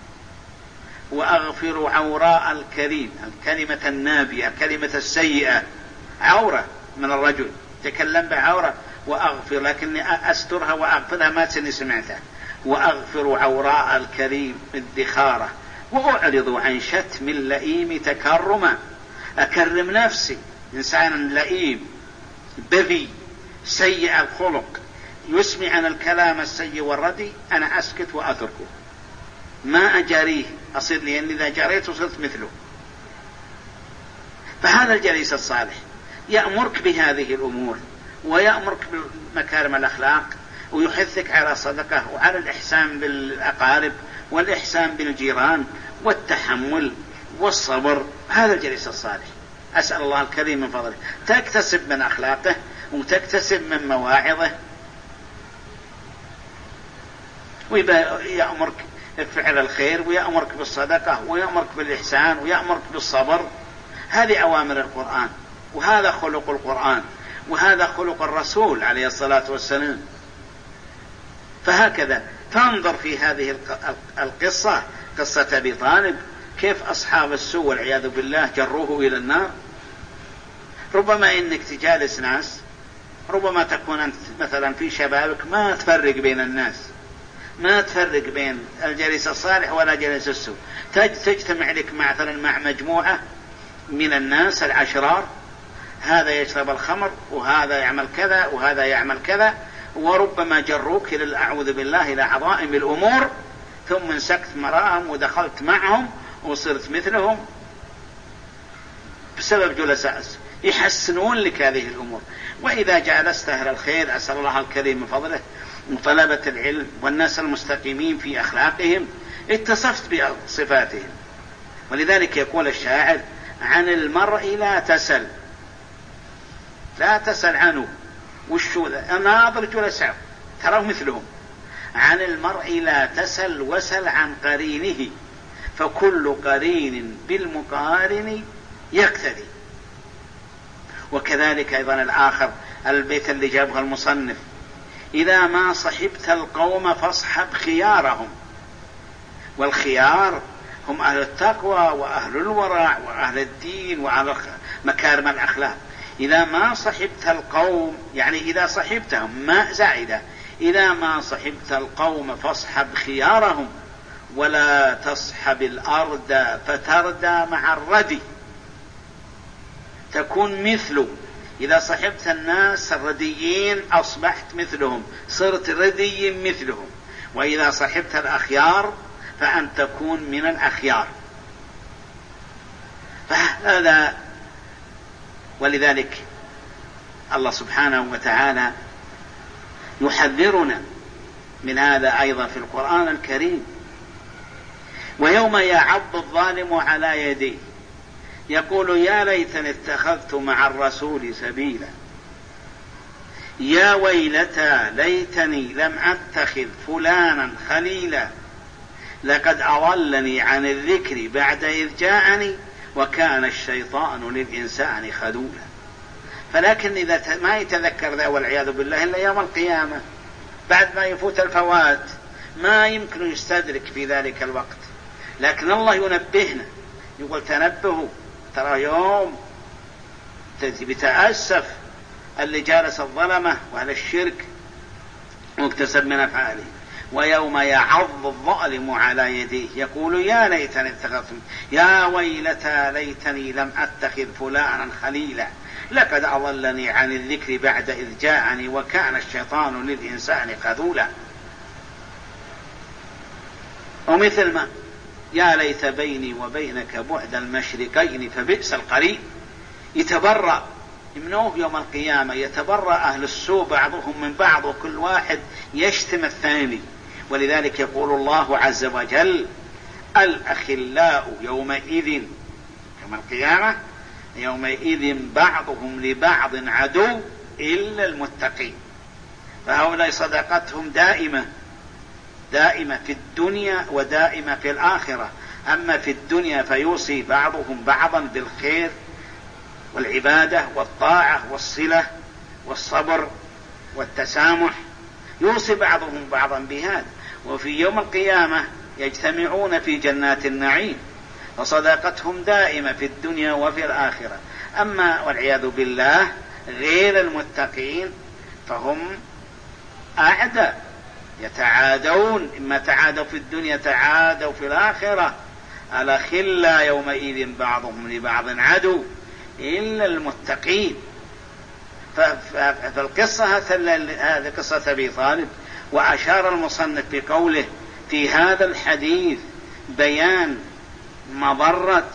وأغفر عوراء الكريم، الكلمة النابية الكلمة السيئة عورة من الرجل، تكلم بعورة وأغفر، لكني أسترها وأغفرها ما تسني سمعتها. وأغفر عوراء الكريم الذخارة وأعرض عن شتم اللئيم تكرما. أكرم نفسي، إنسان لئيم بذي سيء الخلق يسمع عن الكلام السيء والردي، أنا أسكت وأتركه، ما أجاريه، أصير لي أن إذا جريت وصلت مثله. فهذا الجليس الصالح يأمرك بهذه الأمور ويأمرك بمكارم الأخلاق ويحثك على الصدقة وعلى الإحسان بالأقارب والإحسان بالجيران والتحمل والصبر. هذا الجليس الصالح. أسأل الله الكريم من فضله تكتسب من أخلاقه وتكتسب من مواعظه، ويأمرك بفعل الخير ويأمرك بالصدقة ويأمرك بالإحسان ويأمرك بالصبر. هذه أوامر القرآن، وهذا خلق القرآن، وهذا خلق الرسول عليه الصلاة والسلام. فهكذا تنظر في هذه القصة، قصة أبي طالب، كيف أصحاب السوء والعياذ بالله جروه إلى النار. ربما إنك تجالس ناس، ربما تكون أنت مثلا في شبابك ما تفرق بين الناس، ما تفرق بين الجليس الصالح ولا جليس السوء، تجتمع لك مثلا مع مجموعة من الناس الأشرار، هذا يشرب الخمر وهذا يعمل كذا وهذا يعمل كذا، وربما جروك إلى الأعوذ بالله إلى عظائم الأمور، ثم انسكت مراهم ودخلت معهم وصرت مثلهم بسبب جلساء يحسنون لك هذه الأمور. وإذا جالست أهل الخير، أسأل الله الكريم من فضله، وطلبة العلم والناس المستقيمين في أخلاقهم، اتصفت بصفاتهم. ولذلك يقول الشاعر: عن المرء لا تسل، لا تسل عنه، وشو ناظر جلساء تراه مثلهم. عن المرء لا تسل وسل عن قرينه، فكل قرين بالمقارن يقتدي. وكذلك أيضا الآخر البيت اللي جابه المصنف: إذا ما صحبت القوم فاصحب خيارهم. والخيار هم أهل التقوى وأهل الورع وأهل الدين وأهل مكارم الأخلاق. إذا ما صحبت القوم، يعني إذا صحبتهم، ما زائدة، إذا ما صحبت القوم فاصحب خيارهم ولا تصحب الأرض فتردى مع الردي. تكون مثله، إذا صحبت الناس الرديين أصبحت مثلهم، صرت ردي مثلهم. وإذا صحبت الأخيار فأن تكون من الأخيار. فهذا ولذلك الله سبحانه وتعالى يحذرنا من هذا أيضا في القرآن الكريم. ويوم يعض الظالم على يديه يقول يا ليتني اتخذت مع الرسول سبيلا يا ويلتى ليتني لم أتخذ فلانا خليلا لقد أضلني عن الذكر بعد إذ جاءني وكان الشيطان للإنسان خذولا. فلكن إذا ما يتذكر ذا والعياذ بالله إلا يوم القيامة بعد ما يفوت الفوات ما يمكن يستدرك في ذلك الوقت. لكن الله ينبهنا يقول تنبهوا ترى يوم بتأسف اللي جالس الظلمة وعلى الشرك واكتسب من أفعاله. ويوم يعض الظالم على يديه يقول يا ليتني اتخذت يا ويلتى ليتني لم أتخذ فلانا خليلا لقد أضلني عن الذكر بعد إذ جاءني وكان الشيطان للإنسان خذولا. ومثل ما يا ليت بيني وبينك بعد المشرقين فبئس القرين. يتبرأ منه يوم القيامة يتبرأ أهل السوء بعضهم من بعض وكل واحد يشتم الثاني. ولذلك يقول الله عز وجل الأخلاء يومئذ يوم القيامة يومئذ بعضهم لبعض عدو إلا المتقين. فهؤلاء صداقتهم دائمة دائمة في الدنيا ودائمة في الآخرة. أما في الدنيا فيوصي بعضهم بعضا بالخير والعبادة والطاعة والصلة والصبر والتسامح يوصي بعضهم بعضا بهذا. وفي يوم القيامة يجتمعون في جنات النعيم وصداقتهم دائمة في الدنيا وفي الآخرة. أما والعياذ بالله غير المتقين فهم أعداء يتعادون إما تعادوا في الدنيا تعادوا في الآخرة. الأخلاء يومئذ بعضهم لبعض عدو إلا المتقين. فالقصة هذه قصة أبي طالب. وأشار المصنف بقوله في هذا الحديث بيان مضرة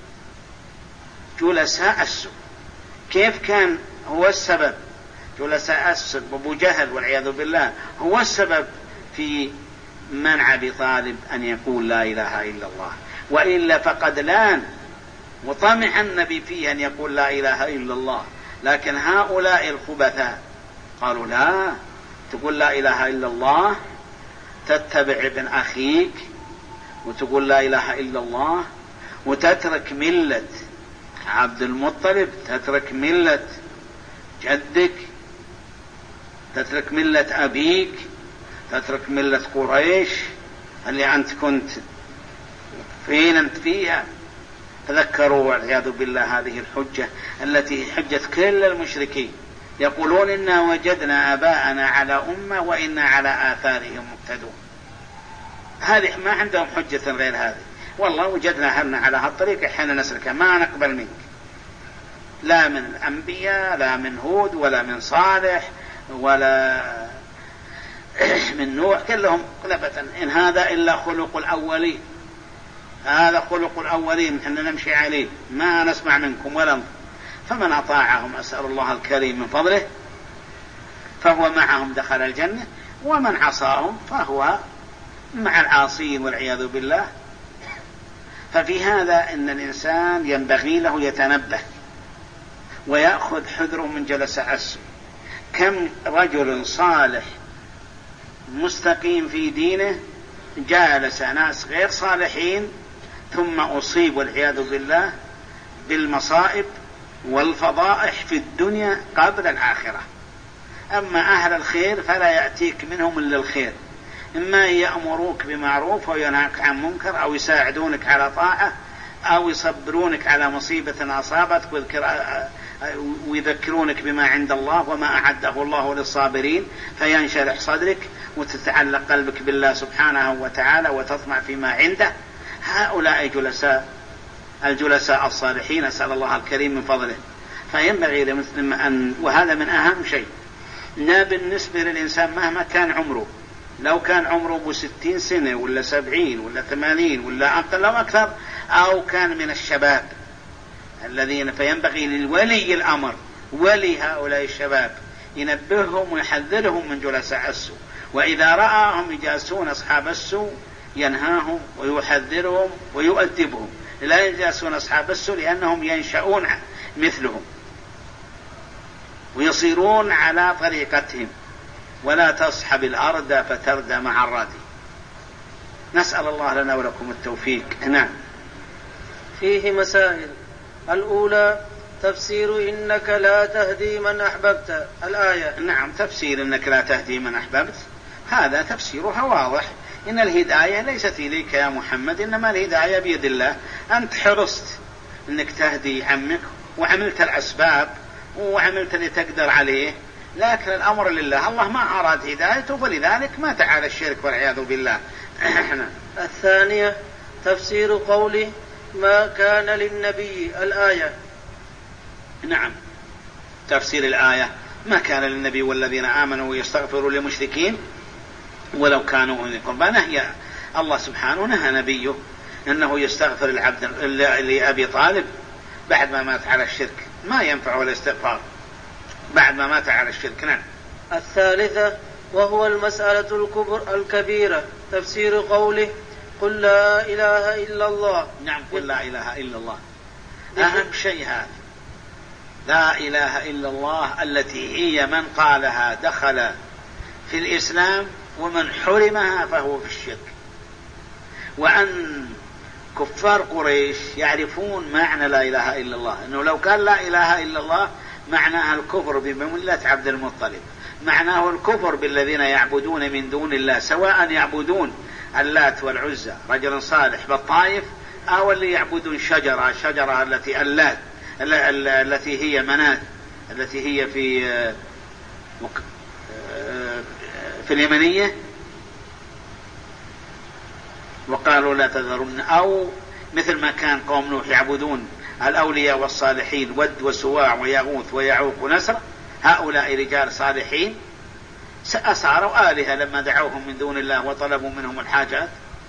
جلساء السوء كيف كان هو السبب. جلساء السوء أبو جهل والعياذ بالله هو السبب في منع أبي طالب أن يقول لا إله إلا الله. وإلا فقد لان وطمع النبي فيه أن يقول لا إله إلا الله. لكن هؤلاء الخبثاء قالوا لا تقول لا إله إلا الله تتبع ابن أخيك وتقول لا إله إلا الله وتترك ملة عبد المطلب تترك ملة جدك تترك ملة أبيك تترك ملة قريش اللي أنت كنت فين أنت فيها. تذكروا والعياذ بالله هذه الحجة التي حجة كل المشركين يقولون إنا وجدنا آباءنا على أمة وإنا على آثارهم مقتدون. هذه ما عندهم حجة غير هذه. والله وجدنا أهلنا على هالطريق حين نسلك ما نقبل منك لا من الأنبياء لا من هود ولا من صالح ولا من نوح كلهم قلبة إن هذا إلا خلق الأولين. هذا خلق الأولين إحنا نمشي عليه ما نسمع منكم ولا. فمن أطاعهم أسأل الله الكريم من فضله فهو معهم دخل الجنة ومن عصاهم فهو مع العاصين والعياذ بالله. ففي هذا إن الإنسان ينبغي له يتنبه ويأخذ حذره من جلساء السوء. كم رجل صالح مستقيم في دينه جالس ناس غير صالحين ثم أصيب والعياذ بالله بالمصائب والفضائح في الدنيا قبل الآخرة. أما أهل الخير فلا يأتيك منهم إلا الخير. إما يأمروك بمعروف وينهاك عن منكر أو يساعدونك على طاعة أو يصبرونك على مصيبة أصابتك ويذكرونك بما عند الله وما أعده الله للصابرين فينشرح صدرك وتتعلق قلبك بالله سبحانه وتعالى وتطمع فيما عنده. هؤلاء جلساء الجلساء الصالحين أسأل الله الكريم من فضله. فينبغي لمسلم أن وهذا من أهم شيء لا بالنسبة للإنسان مهما كان عمره لو كان عمره بستين سنة ولا سبعين ولا ثمانين ولا أقل أو أكثر، أو كان من الشباب الذين، فينبغي للولي الأمر ولي هؤلاء الشباب ينبههم ويحذرهم من جلساء السوء، وإذا رآهم يجالسون أصحاب السوء ينهاهم ويحذرهم ويؤدبهم، لا يجالسون أصحاب السوء لأنهم ينشأون مثلهم ويصيرون على طريقتهم. ولا تصحب الأرض فتردى مع الردي. نسأل الله لنا ولكم التوفيق. نعم. فيه مسائل. الأولى تفسير إنك لا تهدي من أحببت الآية. نعم، تفسير إنك لا تهدي من أحببت هذا تفسيرها واضح، إن الهداية ليست إليك يا محمد، إنما الهداية بيد الله. أنت حرصت إنك تهدي عمك وعملت الأسباب وعملت اللي تقدر عليه، لكن الأمر لله، الله ما أراد هدايته فلذلك مات على الشرك والعياذ بالله. الثانية تفسير قوله ما كان للنبي الآية. نعم، تفسير الآية ما كان للنبي والذين آمنوا يستغفروا للمشركين ولو كانوا أولي قربى. نهي الله سبحانه نهى نبيه أنه يستغفر العبد لأبي طالب بعد ما مات على الشرك، ما ينفع الاستغفار بعد ما مات على الشرك. نعم. الثالثة وهو المسألة الكبر الكبيرة تفسير قوله قل لا إله إلا الله. نعم، قل لا إله إلا الله أهم شيء هذا، لا إله إلا الله التي هي من قالها دخل في الإسلام ومن حرمها فهو في الشرك. وأن كفار قريش يعرفون معنى لا إله إلا الله، أنه لو قال لا إله إلا الله معناها الكفر بملة عبد المطلب، معناه الكفر بالذين يعبدون من دون الله، سواء يعبدون اللات والعزى رجل صالح بالطائف، أو اللي يعبدون شجرة شجرة التي اللات التي هي منات التي هي في في اليمنية، وقالوا لا تذرن، أو مثل ما كان قوم نوح يعبدون الأولياء والصالحين ود وسواع ويغوث ويعوق ونسر، هؤلاء رجال صالحين أصاروا آلهة لما دعوهم من دون الله وطلبوا منهم الحاجات،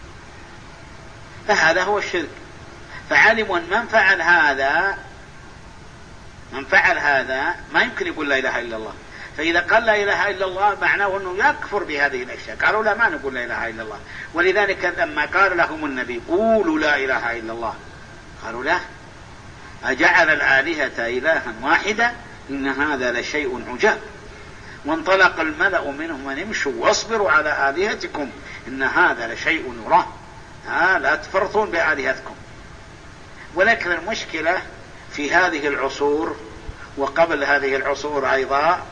فهذا هو الشرك. فعلموا أن من فعل هذا من فعل هذا ما يمكن يقول لا إله إلا الله، فإذا قال لا إله إلا الله معناه أنه يكفر بهذه الأشياء. قالوا لا، ما نقول لا إله إلا الله. ولذلك لما قال لهم النبي قولوا لا إله إلا الله قالوا لا، أجعل الآلهة إلها واحدا إن هذا لشيء عجاب. وانطلق الملأ منهم أن امشوا واصبروا على آلهتكم إن هذا لشيء يراه، آه لا تفرطون بآلهتكم. ولكن المشكلة في هذه العصور وقبل هذه العصور أيضا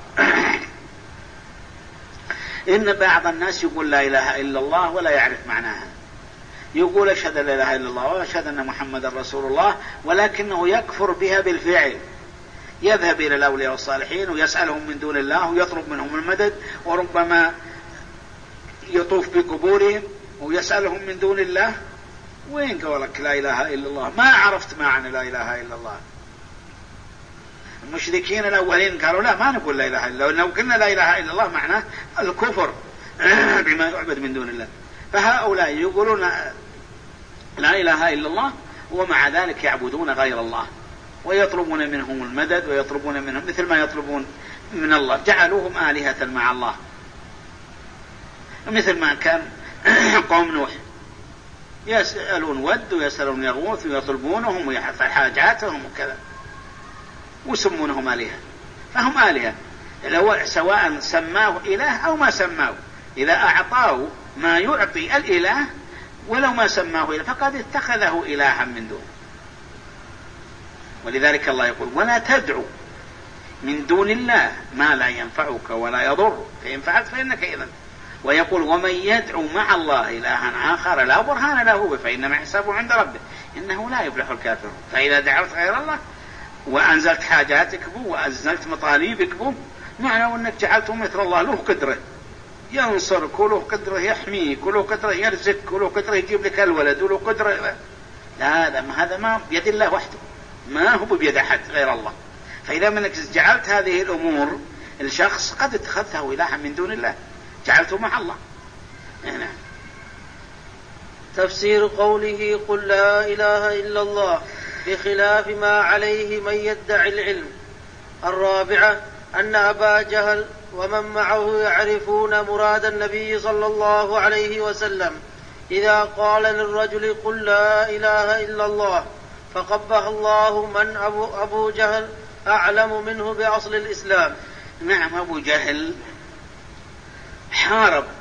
إن بعض الناس يقول لا إله إلا الله ولا يعرف معناها، يقول أشهد لا إله إلا الله وأشهد أن محمد رسول الله، ولكنه يكفر بها بالفعل، يذهب إلى الأولياء والصالحين ويسألهم من دون الله ويطلب منهم المدد، وربما يطوف بقبورهم ويسألهم من دون الله. وين قولك لا إله إلا الله؟ ما عرفت معنى لا إله إلا الله. المشركين الأولين قالوا لا، ما نقول لا إله إلا الله، لو قلنا لا إله إلا الله معناه الكفر بما يعبد من دون الله. فهؤلاء يقولون لا إله إلا الله ومع ذلك يعبدون غير الله ويطلبون منهم المدد ويطلبون منهم مثل ما يطلبون من الله، جعلوهم آلهة مع الله، مثل ما كان قوم نوح يسألون ود ويسألون يغوث ويطلبونهم ويحفظ حاجاتهم وكذا ويسمونهم آلهة، فهم آلهة لو سواء سماه إله أو ما سماه، إذا أعطاه ما يعطي الإله ولو ما سماه إله فقد اتخذه إلها من دونه. ولذلك الله يقول ولا تدعو من دون الله ما لا ينفعك ولا يضرك فإن فعلت فإنك إذن. ويقول ومن يدعو مع الله إلها آخر لا برهان له فإنما حسابه عند ربه إنه لا يفلح الكافرون. فإذا دعوت غير الله وأنزلت حاجاتك به وأنزلت مطالبك به معنى أنك جعلته مثل الله، له قدرة ينصرك وله قدرة يحميك وله قدرة يرزقك وله قدرة يجيب لك الولد وله قدرة. لا هذا ما هذا ما بيد الله وحده، ما هو بيد أحد غير الله. فإذا منك جعلت هذه الأمور الشخص قد اتخذته إلها من دون الله، جعلته مع الله. هنا. تفسير قوله قل لا إله إلا الله بخلاف ما عليه من يدعي العلم. الرابعة أن أبا جهل ومن معه يعرفون مراد النبي صلى الله عليه وسلم إذا قال للرجل قل لا إله إلا الله، فقبح الله من أبو, أبو جهل أعلم منه بأصل الإسلام. نعم، أبو جهل حارب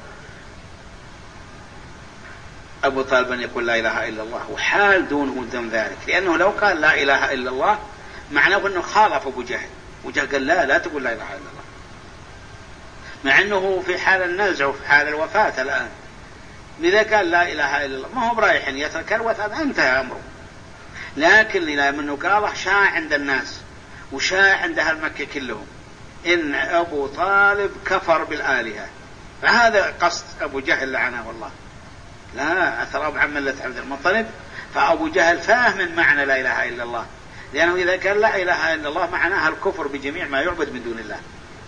أبو طالب أن يقول لا إله إلا الله، وحال دونه دون ذلك، لأنه لو قال لا إله إلا الله معناه أنه خالف أبو جهل، وجه قال لا لا تقول لا إله إلا الله، مع أنه في حال النزع وفي حال الوفاة الآن. لذا قال لا إله إلا الله، ما هو برايح يترك الوفاة، انتهى أمره. لكن إذا منه قاله شاع عند الناس وشاع عند أهل مكة كلهم إن أبو طالب كفر بالآلهة، فهذا قصد أبو جهل لعنه الله، لا أثر عن ملة عبد المطلب. فأبو جهل فاهم معنى لا إله إلا الله، لأنه إذا قال لا إله إلا الله معناها الكفر بجميع ما يعبد من دون الله.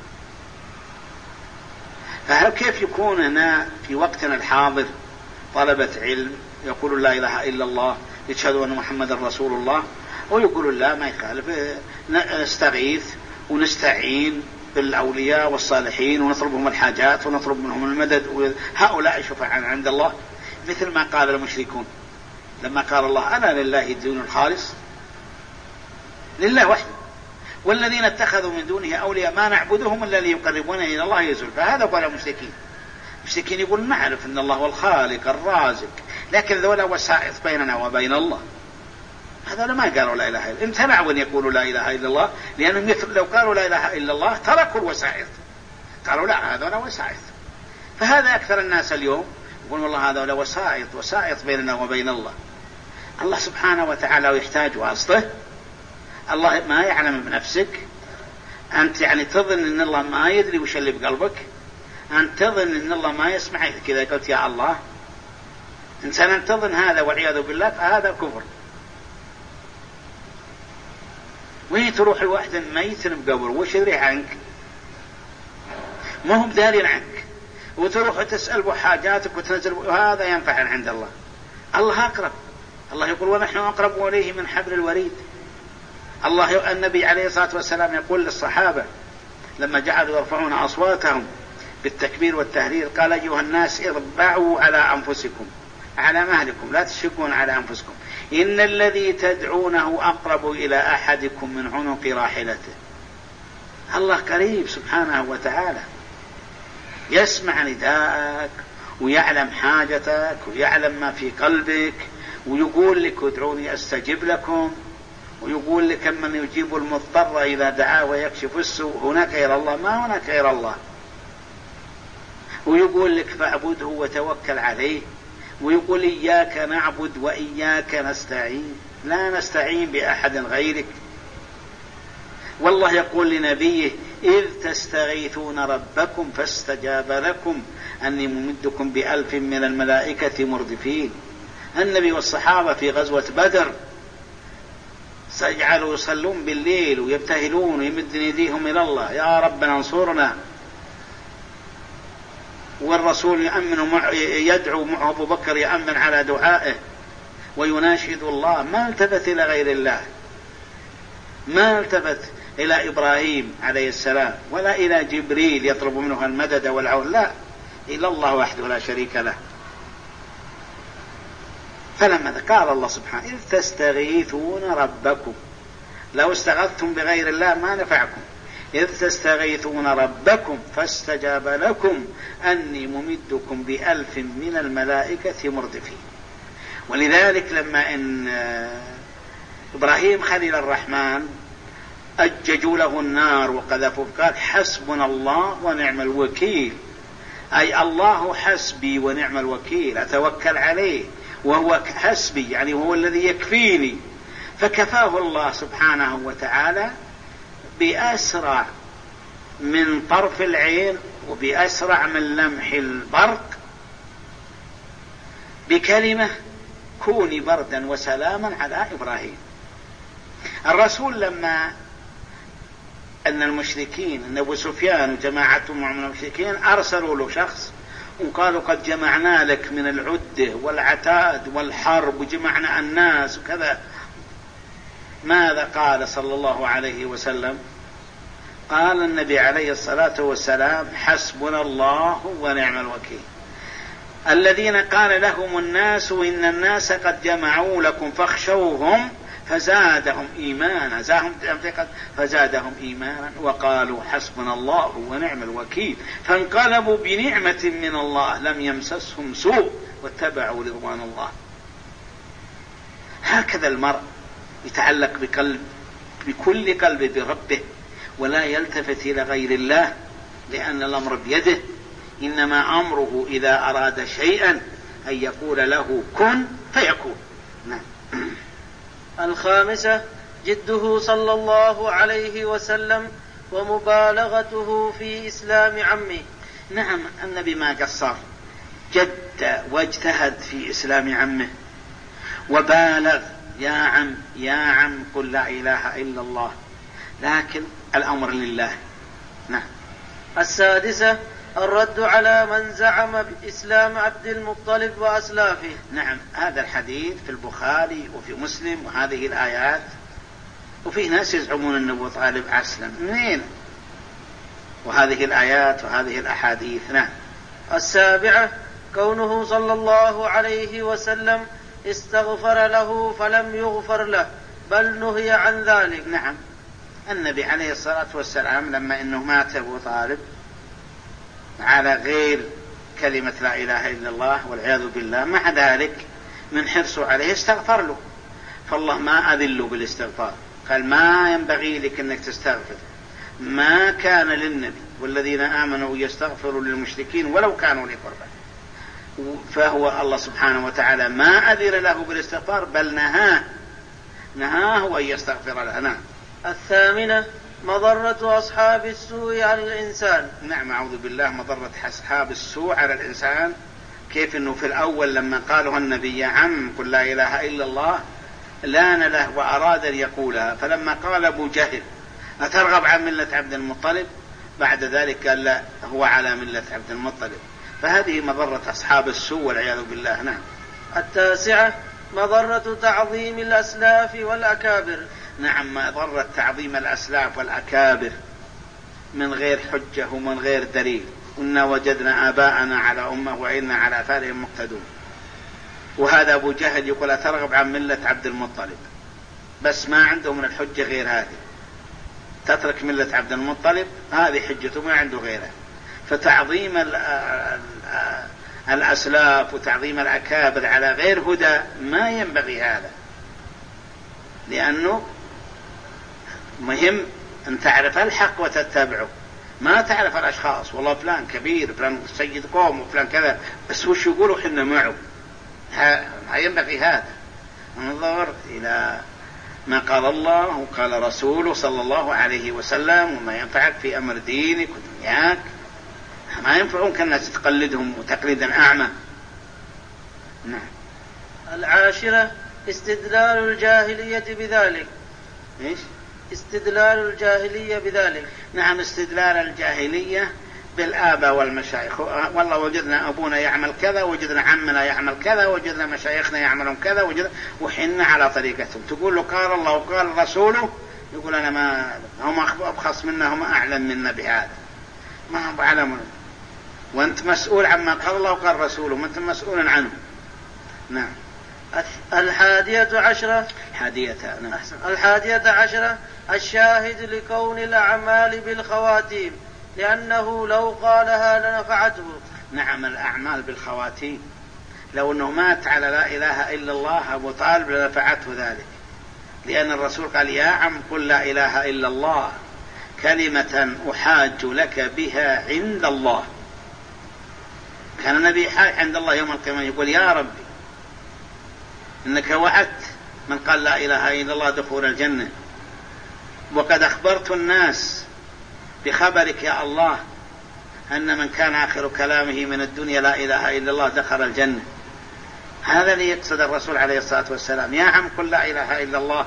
فهل كيف يكون هنا في وقتنا الحاضر طلبة علم يقولوا لا إله إلا الله يشهدوا أن محمد رسول الله، ويقولوا لا ما يخالف، نستغيث ونستعين بالأولياء والصالحين ونطلبهم الحاجات ونطلب منهم المدد، هؤلاء شفعاء عند الله، مثل ما قال المشركون لما قال الله أنا لله الدين الخالص، لله وحده، والذين اتخذوا من دونه أولياء ما نعبدهم إلا ليقربونا إلى الله يزول. فهذا قال المشركين. المشركين يقول نعرف أن الله هو الخالق الرازق، لكن ذولا وسائط بيننا وبين الله. هذا ما قالوا لا إله إلا الله، امتنعوا أن يقولوا لا إله إلا الله، لأنهم لو قالوا لا إله إلا الله تركوا الوسائط، قالوا لا هذا وسائط. فهذا أكثر الناس اليوم يقول والله هذا ولا وسائط وسائط بيننا وبين الله. الله سبحانه وتعالى يحتاج واسطة؟ الله ما يعلم بنفسك؟ أنت يعني تظن أن الله ما يدري وش اللي بقلبك؟ أنت تظن أن الله ما يسمع كذا قلت يا الله؟ إنسان تظن هذا والعياذ بالله، فهذا كفر. وين تروح الواحد ميت بقبر وش يدري عنك؟ ما هم دارين عنك، وتروح تسأل بحاجاتك وتنزل، وهذا ينفع عند الله. الله أقرب، الله يقول ونحن أقرب إليه من حبل الوريد. الله النبي عليه الصلاة والسلام يقول للصحابة لما جعلوا يرفعون أصواتهم بالتكبير والتهليل قال أيها الناس اربعوا على أنفسكم، على مهلكم، لا تشركون على أنفسكم، إن الذي تدعونه أقرب إلى أحدكم من عنق راحلته. الله قريب سبحانه وتعالى، يسمع نداءك ويعلم حاجتك ويعلم ما في قلبك، ويقول لك ادعوني أستجب لكم، ويقول لك من يجيب المضطر إذا دعاه ويكشف السوء، هناك غير الله؟ ما هناك غير الله. ويقول لك فاعبده وتوكل عليه، ويقول إياك نعبد وإياك نستعين، لا نستعين بأحد غيرك. والله يقول لنبيه إذ تستغيثون ربكم فاستجاب لكم أني ممدكم بألف من الملائكة مردفين. النبي والصحابة في غزوة بدر سيجعلوا يصلون بالليل ويبتهلون ويمد يديهم إلى الله يا ربنا انصرنا، والرسول يأمن يدعو مع أبو بكر يأمن على دعائه ويناشد الله، ما التفت إلى غير الله، ما التفت إلى إبراهيم عليه السلام ولا إلى جبريل يطلب منه المدد والعون، لا، إلى الله وحده لا شريك له. فلما قال الله سبحانه إذ تستغيثون ربكم، لو استغثتم بغير الله ما نفعكم، إذ تستغيثون ربكم فاستجاب لكم أني ممدكم بألف من الملائكة مردفين. ولذلك لما إن إبراهيم خليل الرحمن أججوا له النار وقذفوا قال حسبنا الله ونعم الوكيل، أي الله حسبي ونعم الوكيل، أتوكل عليه وهو حسبي، يعني هو الذي يكفيني. فكفاه الله سبحانه وتعالى بأسرع من طرف العين وبأسرع من لمح البرق بكلمة كوني بردا وسلاما على إبراهيم. الرسول لما أن المشركين أن أبو سفيان وجماعتهم من المشركين أرسلوا له شخص وقالوا قد جمعنا لك من العدة والعتاد والحرب وجمعنا الناس وكذا، ماذا قال صلى الله عليه وسلم؟ قال النبي عليه الصلاة والسلام: حسبنا الله ونعم الوكيل. الذين قال لهم الناس إن الناس قد جمعوا لكم فاخشوهم فزادهم إيمانا، فزادهم إيمانا وقالوا حسبنا الله ونعم الوكيل، فانقلبوا بنعمة من الله لم يمسسهم سوء واتبعوا رضوان الله. هكذا المرء يتعلق بقلب بكل قلب بربه ولا يلتفت إلى غير الله، لأن الأمر بيده، إنما أمره إذا أراد شيئا أن يقول له كن فيكون. نعم. الخامسة جده صلى الله عليه وسلم ومبالغته في إسلام عمه. نعم، النبي ما قصر، جد واجتهد في إسلام عمه وبالغ: يا عم يا عم قل لا إله إلا الله، لكن الأمر لله. نعم. السادسة الرد على من زعم بإسلام عبد المطلب وأسلافه. نعم، هذا الحديث في البخاري وفي مسلم وهذه الآيات، وفي ناس يزعمون أن أبو طالب أسلم منين، وهذه الآيات وهذه الأحاديث. نعم. السابعة كونه صلى الله عليه وسلم استغفر له فلم يغفر له بل نهي عن ذلك. نعم، النبي عليه الصلاة والسلام لما إنه مات أبو طالب على غير كلمة لا إله إلا الله والعياذ بالله، مع ذلك من حرصه عليه استغفر له، فالله ما أذله بالاستغفار، قال ما ينبغي لك أنك تستغفر، ما كان للنبي والذين آمنوا يستغفروا للمشركين ولو كانوا لقربى. فهو الله سبحانه وتعالى ما أذن له بالاستغفار بل نهاه نهاه أن يستغفر له. نعم. الثامنة مضرة أصحاب السوء على الإنسان. نعم، أعوذ بالله. مضرة أصحاب السوء على الإنسان، كيف أنه في الأول لما قالوا النبي يا عم قل لا إله إلا الله لان له وأراد أن يقولها، فلما قال أبو جهل أترغب عن ملة عبد المطلب، بعد ذلك قال لا هو على ملة عبد المطلب، فهذه مضرة أصحاب السوء والعياذ بالله. نعم. التاسعة مضرة تعظيم الأسلاف والأكابر. نعم، مضرة تعظيم الأسلاف والأكابر من غير حجة ومن غير دليل، إنا وجدنا آباءنا على أمة وإنا على آثارهم مقتدون. وهذا أبو جهل يقول أترغب عن ملة عبد المطلب، بس ما عنده من الحجة غير هذه، تترك ملة عبد المطلب هذه حجته ما عنده غيرها. فتعظيم الأسلاف وتعظيم الأكابر على غير هدى ما ينبغي هذا، لأنه مهم أن تعرف الحق وتتبعه، ما تعرف الأشخاص، والله فلان كبير فلان سيد قوم وفلان كذا، بس وش يقولوا حنا معه، ما ينبغي هذا. انظر إلى ما قال الله وقال رسوله صلى الله عليه وسلم وما ينفعك في أمر دينك ودنياك، ما ينفعونك الناس تقلدهم وتقليدا أعمى. نعم. العاشرة استدلال الجاهلية بذلك. إيش؟ استدلال الجاهلية بذلك. نعم، استدلال الجاهلية بالآباء والمشايخ، والله وجدنا أبونا يعمل كذا، وجدنا عمنا يعمل كذا، وجدنا مشايخنا يعملون كذا، وجدنا وحنا على طريقتهم. تقول له قال الله وقال رسوله، يقول أنا ما هم أبخص منا، هم أعلم منا بهذا، ما هم أعلم، وأنت مسؤول عما قال الله وقال رسوله، ما أنت مسؤول عنه. نعم. الحادية عشرة حادية نعم. الحادية عشرة الشاهد لكون الأعمال بالخواتيم، لأنه لو قالها لنفعته. نعم، الأعمال بالخواتيم، لو أنه مات على لا إله إلا الله أبو طالب لنفعته ذلك، لأن الرسول قال يا عم قل لا إله إلا الله كلمة أحاج لك بها عند الله. كان النبي حاج عند الله يوم القيامة يقول يا ربي إنك وعدت من قال لا إله إلا الله دخول الجنة، وقد أخبرت الناس بخبرك يا الله أن من كان آخر كلامه من الدنيا لا إله إلا الله دخل الجنة. هذا اللي يقصد الرسول عليه الصلاة والسلام، يا عم قل لا إله إلا الله.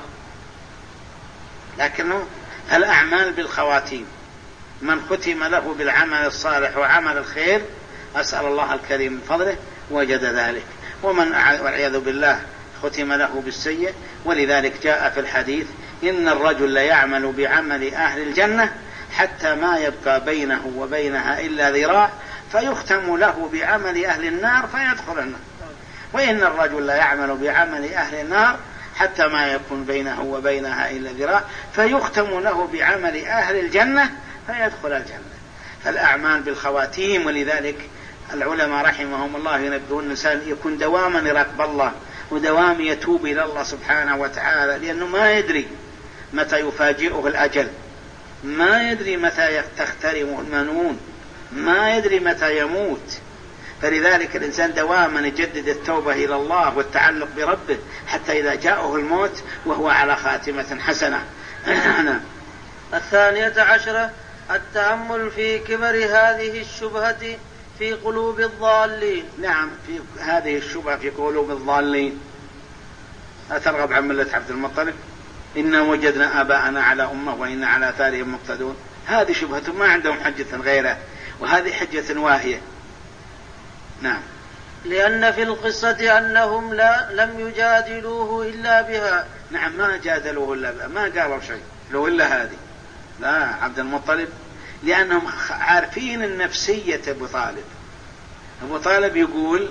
لكنه الأعمال بالخواتيم، من ختم له بالعمل الصالح وعمل الخير أسأل الله الكريم من فضله وجد ذلك. ومن والعياذ بالله ختم له بالسيء. ولذلك جاء في الحديث إن الرجل ليعمل بعمل أهل الجنة حتى ما يبقى بينه وبينها إلا ذراع فيختم له بعمل أهل النار فيدخل النار، وإن الرجل ليعمل بعمل أهل النار حتى ما يكون بينه وبينها إلا ذراع فيختم له بعمل أهل الجنة فيدخل الجنة. فالأعمال بالخواتيم. ولذلك العلماء رحمهم الله ينبهون الإنسان يكون دواما يراقب الله ودوام يتوب إلى الله سبحانه وتعالى، لأنه ما يدري متى يفاجئه الأجل، ما يدري متى تخترم المنون، ما يدري متى يموت. فلذلك الإنسان دواما يجدد التوبة إلى الله والتعلق بربه حتى إذا جاءه الموت وهو على خاتمة حسنة. الثانية عشرة التأمل في كبر هذه الشبهة في قلوب الضالين. نعم، في هذه الشبهة في قلوب الضالين. أترغب عن ملة عبد المطلب؟ إنا وجدنا آباءنا على أمة وإنا على آثارهم مقتدون. هذه شبهة ما عندهم حجة غيره، وهذه حجة واهية. نعم. لأن في القصة أنهم لا لم يجادلوه إلا بها. نعم، ما جادلوه إلا بها، ما قالوا شيء لو إلا هذه. لا، عبد المطلب لأنهم عارفين النفسية أبو طالب. أبو طالب يقول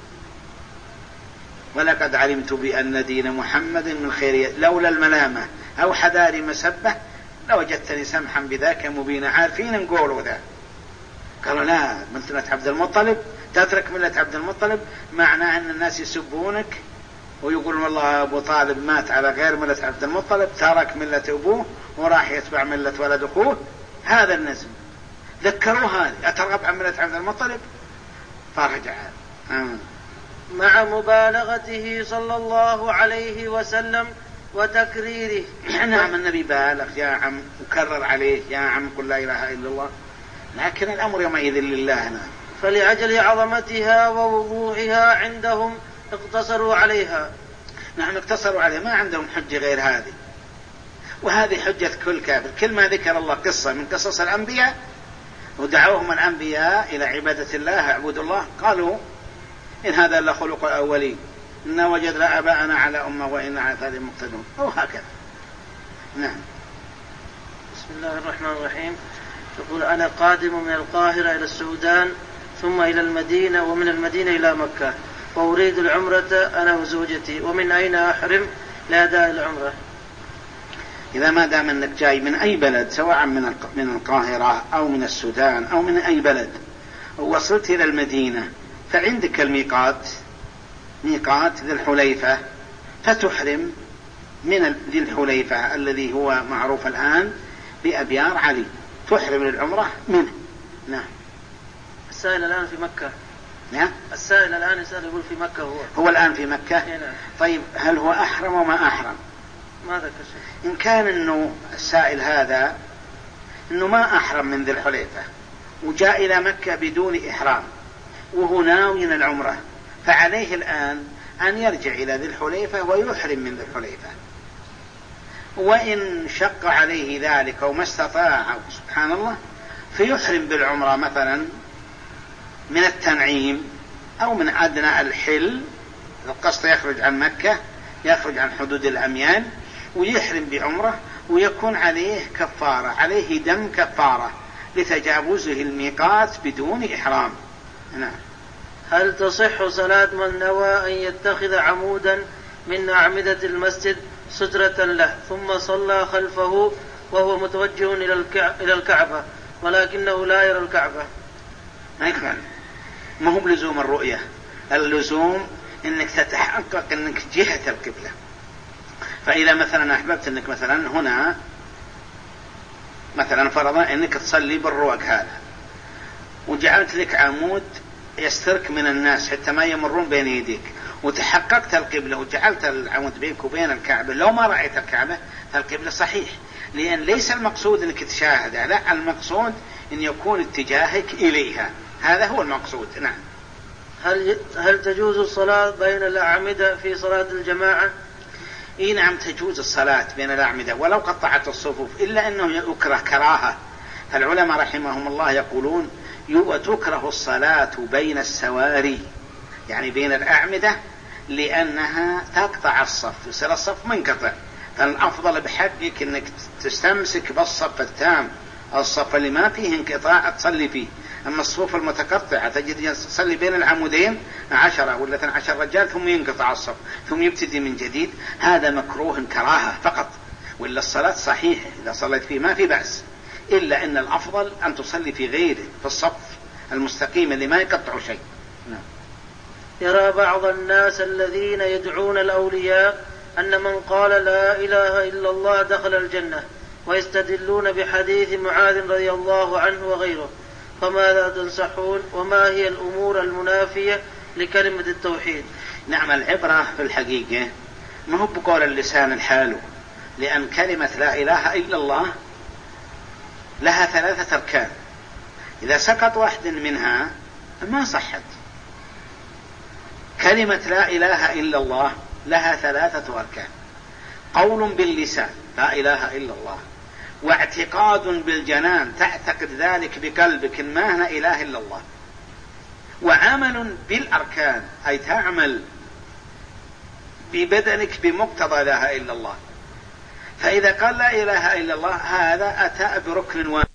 ولقد علمت بأن دين محمد من خير لولا الملامة أو حذار مسبة لوجدتني سمحا بذاك مبينا. عارفين نقولوا ذا. قالوا لا، ملة عبد المطلب تترك ملة عبد المطلب معناه أن الناس يسبونك ويقولون والله أبو طالب مات على غير ملة عبد المطلب، ترك ملة أبوه وراح يتبع ملة ولد أخوه. هذا النزم ذكروا هذه. أترغب عن ملة عبد المطلب؟ فرجع آه. مع مبالغته صلى الله عليه وسلم وتكريره. نعم، النبي بالغ يا عم وكرر عليه يا عم قل لا إله إلا الله، لكن الأمر يومئذ لله. نعم. فلعجل عظمتها ووضوحها عندهم اقتصروا عليها. نعم، اقتصروا عليها، ما عندهم حجة غير هذه. وهذه حجة كل كافر. كل ما ذكر الله قصة من قصص الأنبياء ودعوهم الأنبياء إلى عبادة الله اعبدوا الله قالوا إن هذا إلا خلق الأولين إنا وجدنا آباءنا على أمة وإنا على آثارهم مقتدون، أو هكذا. نعم. بسم الله الرحمن الرحيم. يقول أنا قادم من القاهرة إلى السودان ثم إلى المدينة ومن المدينة إلى مكة وأريد العمرة أنا وزوجتي، ومن أين أحرم لأداء العمرة؟ إذا ما دام أنك جاي من أي بلد سواء من من القاهرة أو من السودان أو من أي بلد ووصلت إلى المدينة فعندك الميقات، ميقات ذي الحليفة، فتحرم من ذي الحليفة الذي هو معروف الآن بأبيار علي، تحرم للعمرة منه. نعم. السائل الآن في مكة. نعم. السائل الآن يسأل يقول في مكة هو. هو الآن في مكة. نعم. طيب هل هو أحرم وما أحرم؟ ما ذكر شيء. إن كان إنه السائل هذا إنه ما أحرم من ذي الحليفة وجاء إلى مكة بدون إحرام وهو ناوي العمرة، فعليه الآن أن يرجع إلى ذي الحليفة ويحرم من ذي الحليفة. وإن شق عليه ذلك وما استطاع سبحان الله فيحرم بالعمرة مثلا من التنعيم أو من أدنى الحل، القصد يخرج عن مكة يخرج عن حدود الأميال ويحرم بعمرة ويكون عليه كفارة، عليه دم كفارة لتجاوزه الميقات بدون إحرام. نعم. هل تصح صلاة من نوى أن يتخذ عمودا من أعمدة المسجد سترة له ثم صلى خلفه وهو متوجه إلى الكعبة ولكنه لا يرى الكعبة؟ ما يفعل، ما هو بلزوم الرؤية، اللزوم انك تتحقق انك جهة القبلة. فإذا مثلا أحببت انك مثلا هنا مثلا فرضا انك تصلي بالروق هذا وجعلت لك عمود يسترك من الناس حتى ما يمرون بين يديك وتحققت القبلة وجعلت العمود بينك وبين الكعبة، لو ما رأيت الكعبة فالقبلة صحيح، لأن ليس المقصود انك تشاهدها، لا، المقصود ان يكون اتجاهك إليها، هذا هو المقصود. نعم. هل هل تجوز الصلاة بين الأعمدة في صلاة الجماعة؟ إيه نعم، تجوز الصلاة بين الأعمدة ولو قطعت الصفوف، إلا أنه يكره كراهة. العلماء رحمهم الله يقولون وتكره الصلاة بين السواري يعني بين الأعمدة لأنها تقطع الصف، يصير الصف منقطع. فالأفضل بحقك أنك تستمسك بالصف التام، الصف اللي ما فيه انقطاع تصلي فيه. أما الصفوف المتقطعة تجد يصلي بين العمودين عشرة ولا اثنى عشر رجال ثم ينقطع الصف ثم يبتدي من جديد، هذا مكروه كراهة فقط. وإلا الصلاة صحيحة إذا صليت فيه ما في بأس، إلا أن الأفضل أن تصلي في غيره في الصف المستقيم اللي ما يقطع شيء. نعم. يرى بعض الناس الذين يدعون الأولياء أن من قال لا إله إلا الله دخل الجنة، ويستدلون بحديث معاذ رضي الله عنه وغيره، فماذا تنصحون؟ وما هي الأمور المنافية لكلمة التوحيد؟ نعم، العبرة في الحقيقة ما هو بقول اللسان الحال، لأن كلمة لا إله إلا الله لها ثلاثة أركان، إذا سقط واحد منها ما صحت. كلمة لا إله إلا الله لها ثلاثة أركان: قول باللسان لا إله إلا الله، واعتقاد بالجنان تعتقد ذلك بقلبك إن ما هنا إله إلا الله، وعمل بالأركان أي تعمل ببدنك بمقتضى لا إله إلا الله. فإذا قال لا إله إلا الله هذا أتى بركن واحد